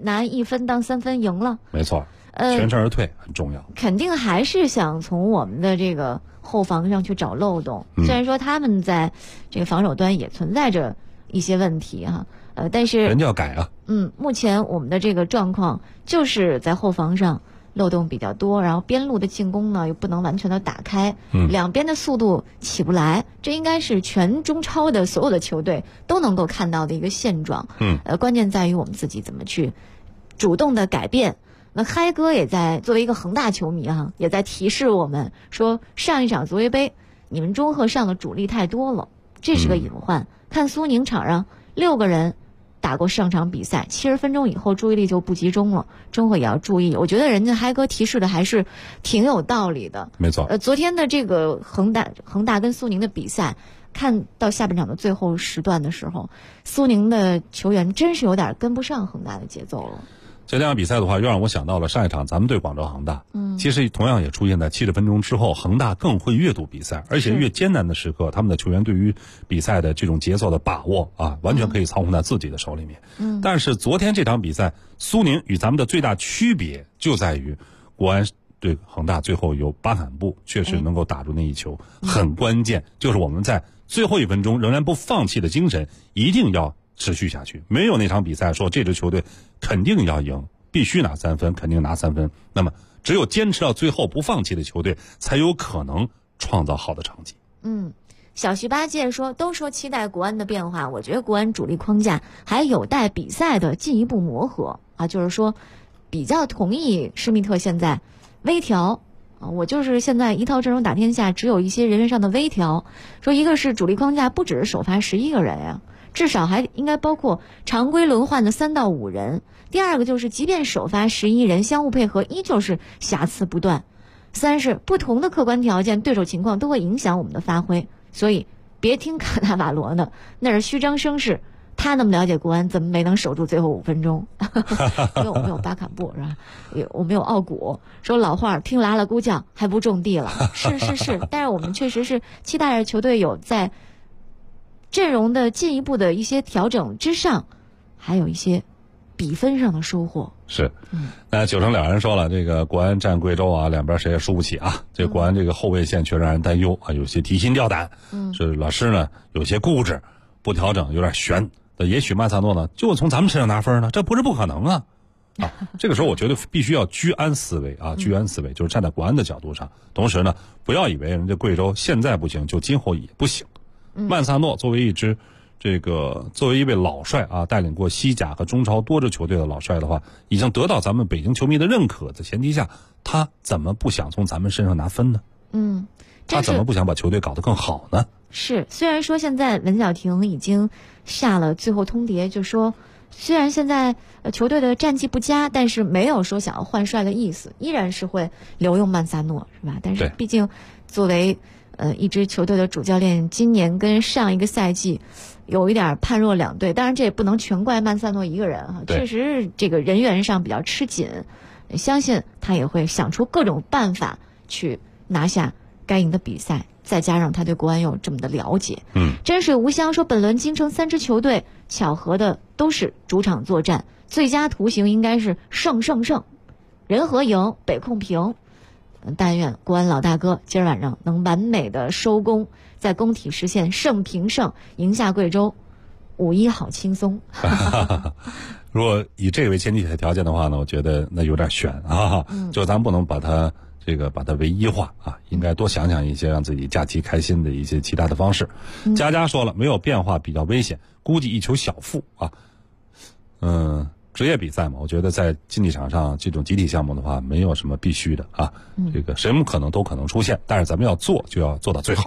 拿1分当3分赢了。 没错，全身而退很重要。 肯定还是想从我们的这个后防上去找漏洞。虽然说他们在这个防守端也存在着一些问题哈，但是人家要改啊。 目前我们的这个状况就是在后防上漏洞比较多，然后边路的进攻呢又不能完全的打开，两边的速度起不来，这应该是全中超的所有的球队都能够看到的一个现状。关键在于我们自己怎么去主动的改变。那嗨哥也在作为一个恒大球迷哈，也在提示我们说，上一场足协杯你们中赫上的主力太多了，这是个隐患。看苏宁场上6个人打过上场比赛，70分钟以后注意力就不集中了，中赫也要注意。我觉得人家嗨哥提示的还是挺有道理的。 没错。 昨天的这个恒大跟苏宁的比赛，看到下半场的最后时段的时候，苏宁的球员真是有点跟不上恒大的节奏了。 这两场比赛的话，又让我想到了上一场咱们对广州恒大。其实同样也出现在70分钟之后，恒大更会阅读比赛，而且越艰难的时刻，他们的球员对于比赛的这种节奏的把握啊，完全可以操控在自己的手里面。但是昨天这场比赛，苏宁与咱们的最大区别就在于，国安对恒大最后有巴坎布确实能够打出那一球，很关键，就是我们在最后1分钟仍然不放弃的精神，一定要持续下去。没有那场比赛说这支球队肯定要赢，必须拿3分，肯定拿3分。那么只有坚持到最后不放弃的球队，才有可能创造好的成绩。 小徐八戒说，都说期待国安的变化，我觉得国安主力框架还有待比赛的进一步磨合啊，就是说比较同意施密特现在微调啊，我就是现在一套阵容打天下，只有一些人员上的微调。说一个是主力框架不只是首发11个人呀，至少还应该包括常规轮换的3到5人。第二个就是即便首发11人相互配合依旧是瑕疵不断。3是不同的客观条件对手情况都会影响我们的发挥，所以别听卡纳瓦罗的，那是虚张声势，他那么了解国安，怎么没能守住最后5分钟？因为我们有巴坎布是吧？我们有奥古，说老话听拉拉咕叫还不种地了。是，但是我们确实是期待着球队有在阵容的进一步的一些调整之上，还有一些比分上的收获。 是，那9成2人说了，这个国安战贵州啊，两边谁也输不起啊。这国安这个后卫线确实让人担忧啊，有些提心吊胆。是老师呢有些固执，不调整有点悬。也许曼萨诺呢就从咱们身上拿分呢，这不是不可能啊。这个时候我觉得必须要居安思危啊，居安思危就是站在国安的角度上，同时呢不要以为人家贵州现在不行就今后也不行。曼萨诺作为一位老帅啊，带领过西甲和中超多支球队的老帅的话，已经得到咱们北京球迷的认可的前提下，他怎么不想从咱们身上拿分呢？他怎么不想把球队搞得更好呢？ 是，虽然说现在文晓婷已经下了最后通牒，就说虽然现在球队的战绩不佳，但是没有说想要换帅的意思，依然是会留用曼萨诺，是吧？但是毕竟作为一支球队的主教练，今年跟上一个赛季有一点判若两队，当然这也不能全怪曼萨诺一个人哈，确实这个人员上比较吃紧，相信他也会想出各种办法去拿下该赢的比赛，再加上他对国安有这么的了解。真水无香说，本轮京城3支球队巧合的都是主场作战，最佳图形应该是胜，人和赢，北控平。但愿国安老大哥今儿晚上能完美的收工，在工体实现胜平胜，赢下贵州，5-1好轻松。 如果以这个为前提条件的话呢，我觉得那有点悬啊，就咱不能把它唯一化啊，应该多想想一些让自己假期开心的一些其他的方式。佳佳说了，没有变化比较危险，估计一球小负啊。职业比赛嘛，我觉得在竞技场上这种集体项目的话，没有什么必须的啊。这个什么可能都可能出现，但是咱们要做就要做到最好。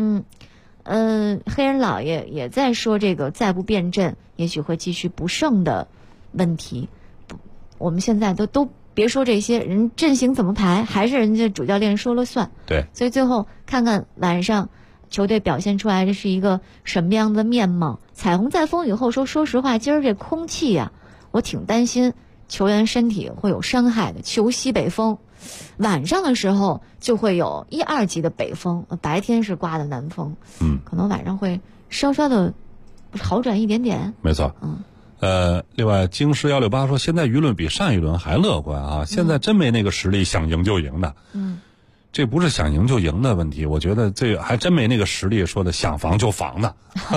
黑人老爷也在说，这个再不变阵，也许会继续不胜的问题。我们现在都别说这些，人阵型怎么排，还是人家主教练说了算。 对， 所以最后看看晚上球队表现出来的是一个什么样的面貌。彩虹在风雨后说实话，今儿这空气呀，我挺担心球员身体会有伤害的。求西北风，晚上的时候就会有1、2级的北风，白天是刮的南风。可能晚上会稍稍的好转一点点。 没错。 另外京师168说，现在舆论比上一轮还乐观啊！现在真没那个实力想赢就赢的。这不是想赢就赢的问题，我觉得这还真没那个实力说的想防就防的。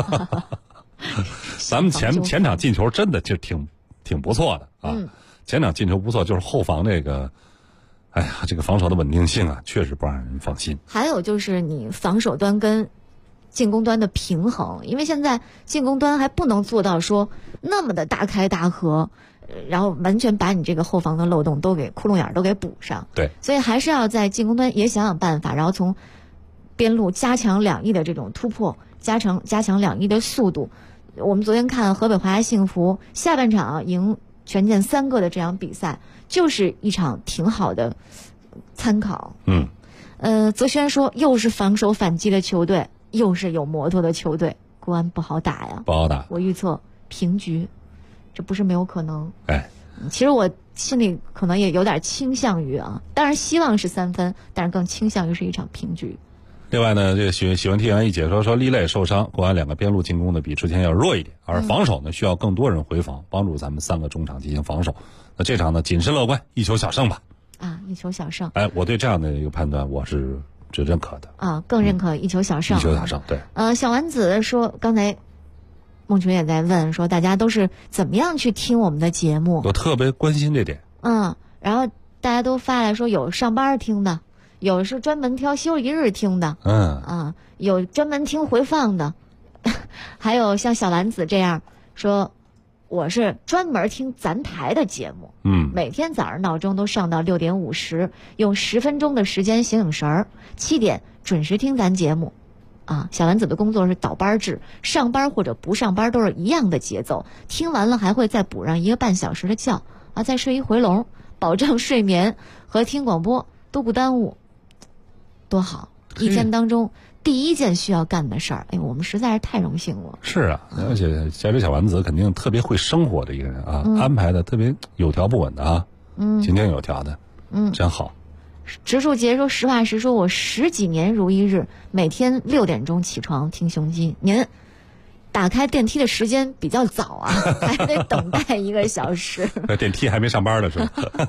咱们前场进球真的就挺不错的啊，前场进球不错，就是后防这个，哎呀，这个防守的稳定性啊，确实不让人放心。 还有就是你防守端跟进攻端的平衡，因为现在进攻端还不能做到说那么的大开大合，然后完全把你这个后防的漏洞都给窟窿眼都给补上。 对， 所以还是要在进攻端也想想办法，然后从边路加强两翼的这种突破，加强两翼的速度。我们昨天看河北华夏幸福下半场赢权健3个的这场比赛，就是一场挺好的参考。泽轩说，又是防守反击的球队，又是有摩托的球队，国安不好打呀， 不好打。 我预测平局，这不是没有可能。 哎， 其实我心里可能也有点倾向于啊，当然希望是3分，但是更倾向于是一场平局。 另外呢，这个喜闻提员一解说李磊受伤，国安2个边路进攻呢比之前要弱一点，而防守呢需要更多人回防，帮助咱们3个中场进行防守。那这场呢谨慎乐观，1球小胜吧。 1球小胜。 哎，我对这样的一个判断我是认可的。 更认可1球小胜。 1球小胜，对。 小丸子说，刚才孟群也在问说，大家都是怎么样去听我们的节目？ 我特别关心这点。 然后大家都发来说，有上班听的。有是专门挑休息日听的，有专门听回放的，还有像小丸子这样说，我是专门听咱台的节目，每天早上闹钟都上到6点50，用10分钟的时间醒神儿，7点准时听咱节目。小丸子的工作是倒班制，上班或者不上班都是一样的节奏，听完了还会再补上1个半小时的觉再睡一回笼，保证睡眠和听广播都不耽误。多好！一天当中第一件需要干的事儿，我们实在是太荣幸了。 是啊，而且家里小丸子肯定特别会生活的一个人啊，安排的特别有条不紊的啊，井井有条的，真好。 植树杰说，实话实说，我10几年如一日，每天6点钟起床听雄鸡。您打开电梯的时间比较早啊，还得等待1个小时。 电梯还没上班的时候。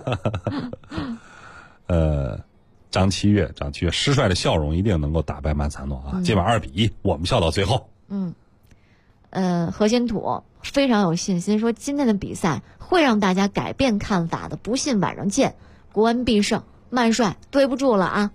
张七月失帅的笑容一定能够打败曼萨诺啊！今晚2比1，我们笑到最后。 何金土非常有信心，说今天的比赛会让大家改变看法的，不信晚上见，国安必胜。曼帅对不住了啊！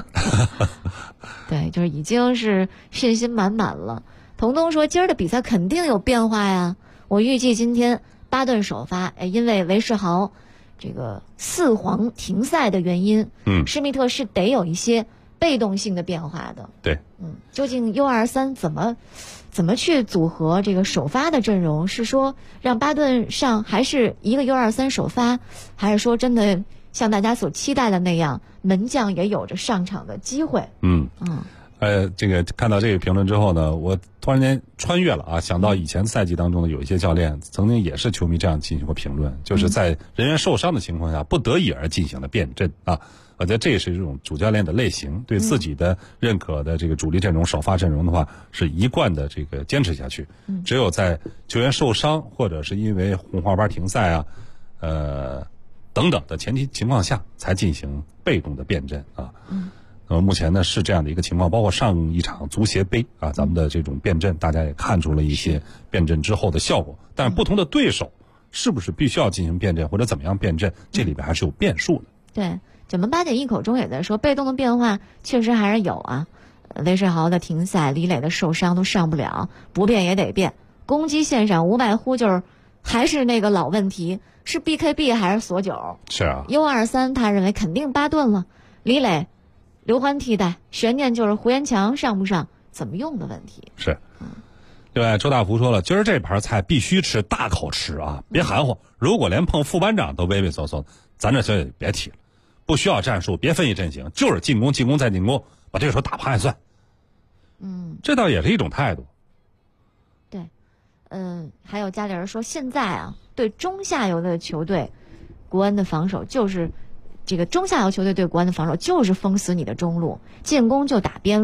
对，就是已经是信心满满了。童东说，今儿的比赛肯定有变化呀，我预计今天巴顿首发，因为韦世豪这个4黄停赛的原因，施密特是得有一些被动性的变化的。 对， 究竟 U23 怎么去组合这个首发的阵容？是说让巴顿上，还是一个 U23 首发，还是说真的像大家所期待的那样，门将也有着上场的机会？ 这个看到这个评论之后呢，我突然间穿越了啊，想到以前赛季当中的有一些教练曾经也是球迷这样进行过评论，就是在人员受伤的情况下不得已而进行了变阵啊。我觉得这也是一种主教练的类型，对自己的认可的这个主力阵容、首发阵容的话，是一贯的这个坚持下去。只有在球员受伤或者是因为红花班停赛啊，等等的前提情况下，才进行被动的变阵啊。目前呢是这样的一个情况，包括上一场足协杯啊，咱们的这种变阵，大家也看出了一些变阵之后的效果。但是不同的对手是不是必须要进行变阵，或者怎么样变阵，这里边还是有变数的。 对，九门八点一口中也在说，被动的变化确实还是有啊。韦世豪的停赛，李磊的受伤都上不了，不变也得变。攻击线上无外乎就是还是那个老问题，是 BKB 还是索9？ 是啊。 U23他认为肯定巴顿了，李磊刘欢替代，悬念就是胡延强上不上，怎么用的问题。 是。另外，周大福说了，今儿这盘菜必须吃，大口吃啊，别含糊。如果连碰副班长都畏畏缩缩，咱这就别提了。不需要战术，别分析阵型，就是进攻，进攻再进攻，把对手打趴下算。这倒也是一种态度。 对，还有家里人说，现在啊，对中下游的球队，国安的防守就是这个中下游球队对国安的防守就是封死你的中路，进攻就打边路，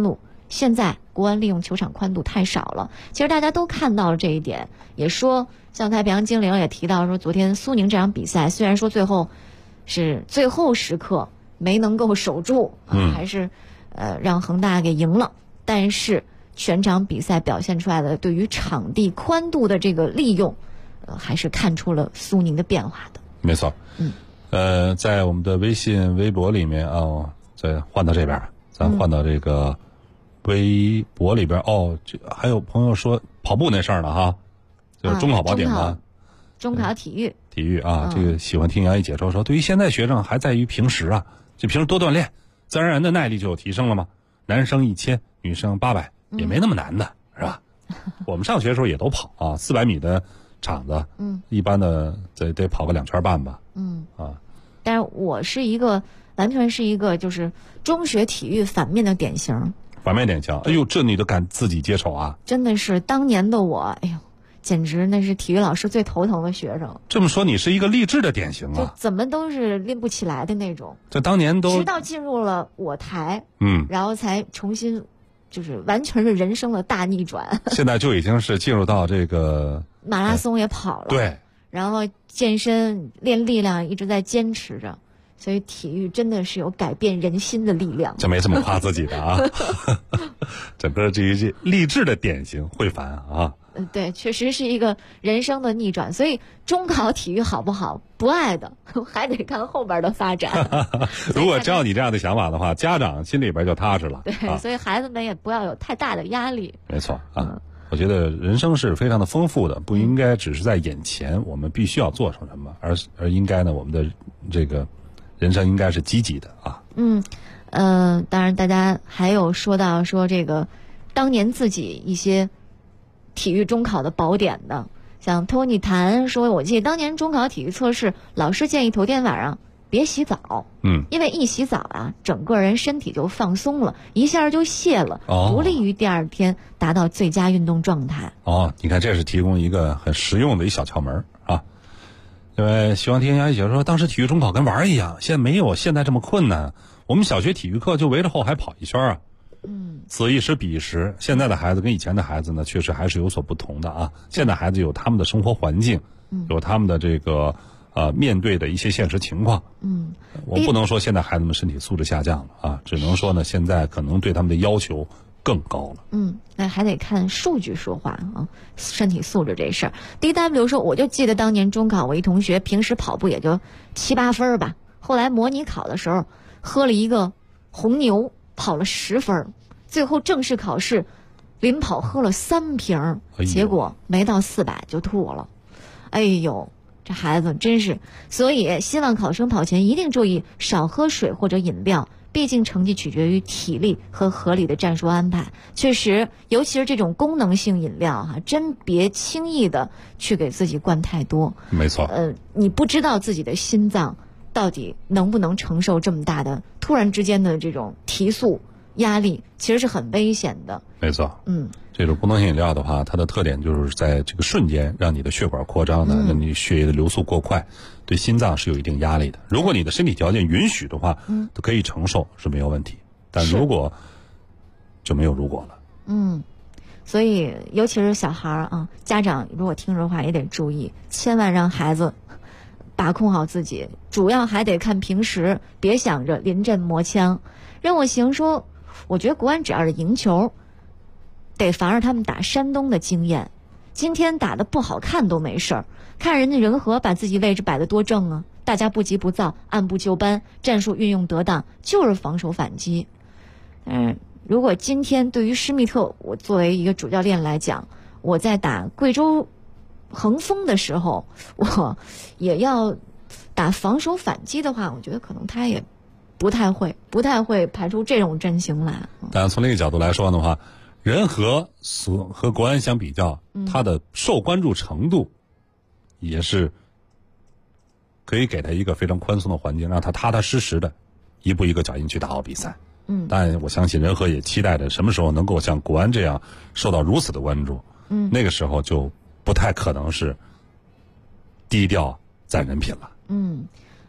现在国安利用球场宽度太少了。其实大家都看到了这一点，也说像太平洋精灵也提到说，昨天苏宁这场比赛虽然说最后是最后时刻没能够守住，还是让恒大给赢了，但是全场比赛表现出来的对于场地宽度的这个利用，还是看出了苏宁的变化的。 没错。在我们的微信、微博里面啊，再换到这边，咱换到这个微博里边。这还有朋友说跑步那事儿呢哈，就是中考宝典嘛， 中考体育啊，这个喜欢听杨毅解说说，对于现在学生还在于平时啊，就平时多锻炼，自然而然的耐力就有提升了嘛。男生1000，女生800，也没那么难的，是吧？我们上学的时候也都跑啊，400米的场子，一般的得跑个2圈半吧。 但是我是完全是一个就是中学体育反面的典型。 反面典型，哎呦，这你都敢自己接手啊？ 真的是当年的我，哎呦，简直那是体育老师最头疼的学生。 这么说，你是一个励志的典型啊！ 就怎么都是拎不起来的那种。 这当年都直到进入了我台，然后才重新，就是完全是人生的大逆转。 现在就已经是进入到这个马拉松也跑了， 对， 然后健身练力量一直在坚持着。所以体育真的是有改变人心的力量。 这没这么夸自己的啊。整个这一励志的典型，慧凡啊。 对，确实是一个人生的逆转。所以中考体育好不好，不爱的还得看后边的发展。 如果照你这样的想法的话，家长心里边就踏实了。 对，所以孩子们也不要有太大的压力。 没错啊。我觉得人生是非常的丰富的，不应该只是在眼前我们必须要做成什么，而应该呢，我们的这个人生应该是积极的啊。 当然大家还有说到说这个当年自己一些体育中考的宝典的，像托尼谈说，我记得当年中考体育测试老师建议头天晚上别洗澡，因为一洗澡啊，整个人身体就放松了，一下就泄了，不利于第二天达到最佳运动状态。 你看这是提供一个很实用的一小窍门啊。因为希望听杨毅姐说，当时体育中考跟玩一样，现在没有现在这么困难。我们小学体育课就围着后海跑一圈啊。此一时彼一时，现在的孩子跟以前的孩子呢，确实还是有所不同的啊。现在孩子有他们的生活环境，有他们的这个面对的一些现实情况。我不能说现在孩子们身体素质下降了啊，只能说呢，现在可能对他们的要求更高了。 那还得看数据说话啊，身体素质这事儿。DW 说，我就记得当年中考，我一同学平时跑步也就7、8分吧，后来模拟考的时候喝了一个红牛，跑了10分，最后正式考试临跑喝了3瓶，结果没到400就吐了。哎呦，这孩子真是，所以希望考生跑前一定注意少喝水或者饮料，毕竟成绩取决于体力和合理的战术安排。确实，尤其是这种功能性饮料真别轻易的去给自己灌太多。 没错。 你不知道自己的心脏到底能不能承受这么大的突然之间的这种提速压力，其实是很危险的。 没错。这种功能性饮料的话，它的特点就是在这个瞬间让你的血管扩张呢，让你血液的流速过快，对心脏是有一定压力的。如果你的身体条件允许的话，都可以承受是没有问题。但如果就没有如果了。 所以尤其是小孩啊，家长如果听着的话也得注意，千万让孩子把控好自己，主要还得看平时，别想着临阵磨枪。任我行说，我觉得国安只要是赢球，得防着他们打山东的经验。今天打得不好看都没事儿，看人家人和把自己位置摆得多正啊，大家不急不躁，按部就班，战术运用得当，就是防守反击。如果今天对于施密特，我作为一个主教练来讲，我在打贵州恒丰的时候，我也要打防守反击的话，我觉得可能他也不太会排出这种阵型来。 但从另一个角度来说的话，人和国安相比较，他的受关注程度也是可以给他一个非常宽松的环境，让他踏踏实实的一步一个脚印去打好比赛。但我相信人和也期待着什么时候能够像国安这样受到如此的关注。那个时候就不太可能是低调攒人品了。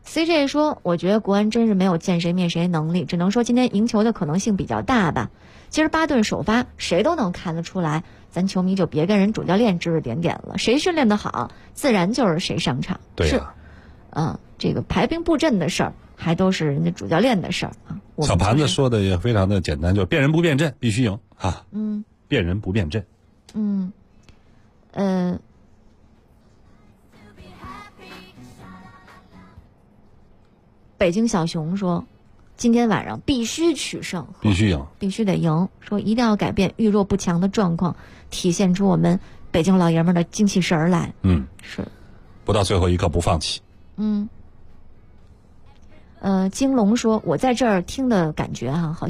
CJ 说，我觉得国安真是没有见谁灭谁的能力，只能说今天赢球的可能性比较大吧。其实巴顿首发谁都能看得出来，咱球迷就别跟人主教练指指点点了，谁训练得好，自然就是谁上场。 对是，这个排兵布阵的事儿，还都是人家主教练的事儿啊。 小盘子说的也非常的简单，就是变人不变阵，必须赢啊。变人不变阵。 北京小熊说，今天晚上必须取胜， 必须赢， 必须得赢。说一定要改变遇弱不强的状况，体现出我们北京老爷们的精气神儿来。是， 不到最后一刻不放弃。 金龙说，我在这儿听的感觉好像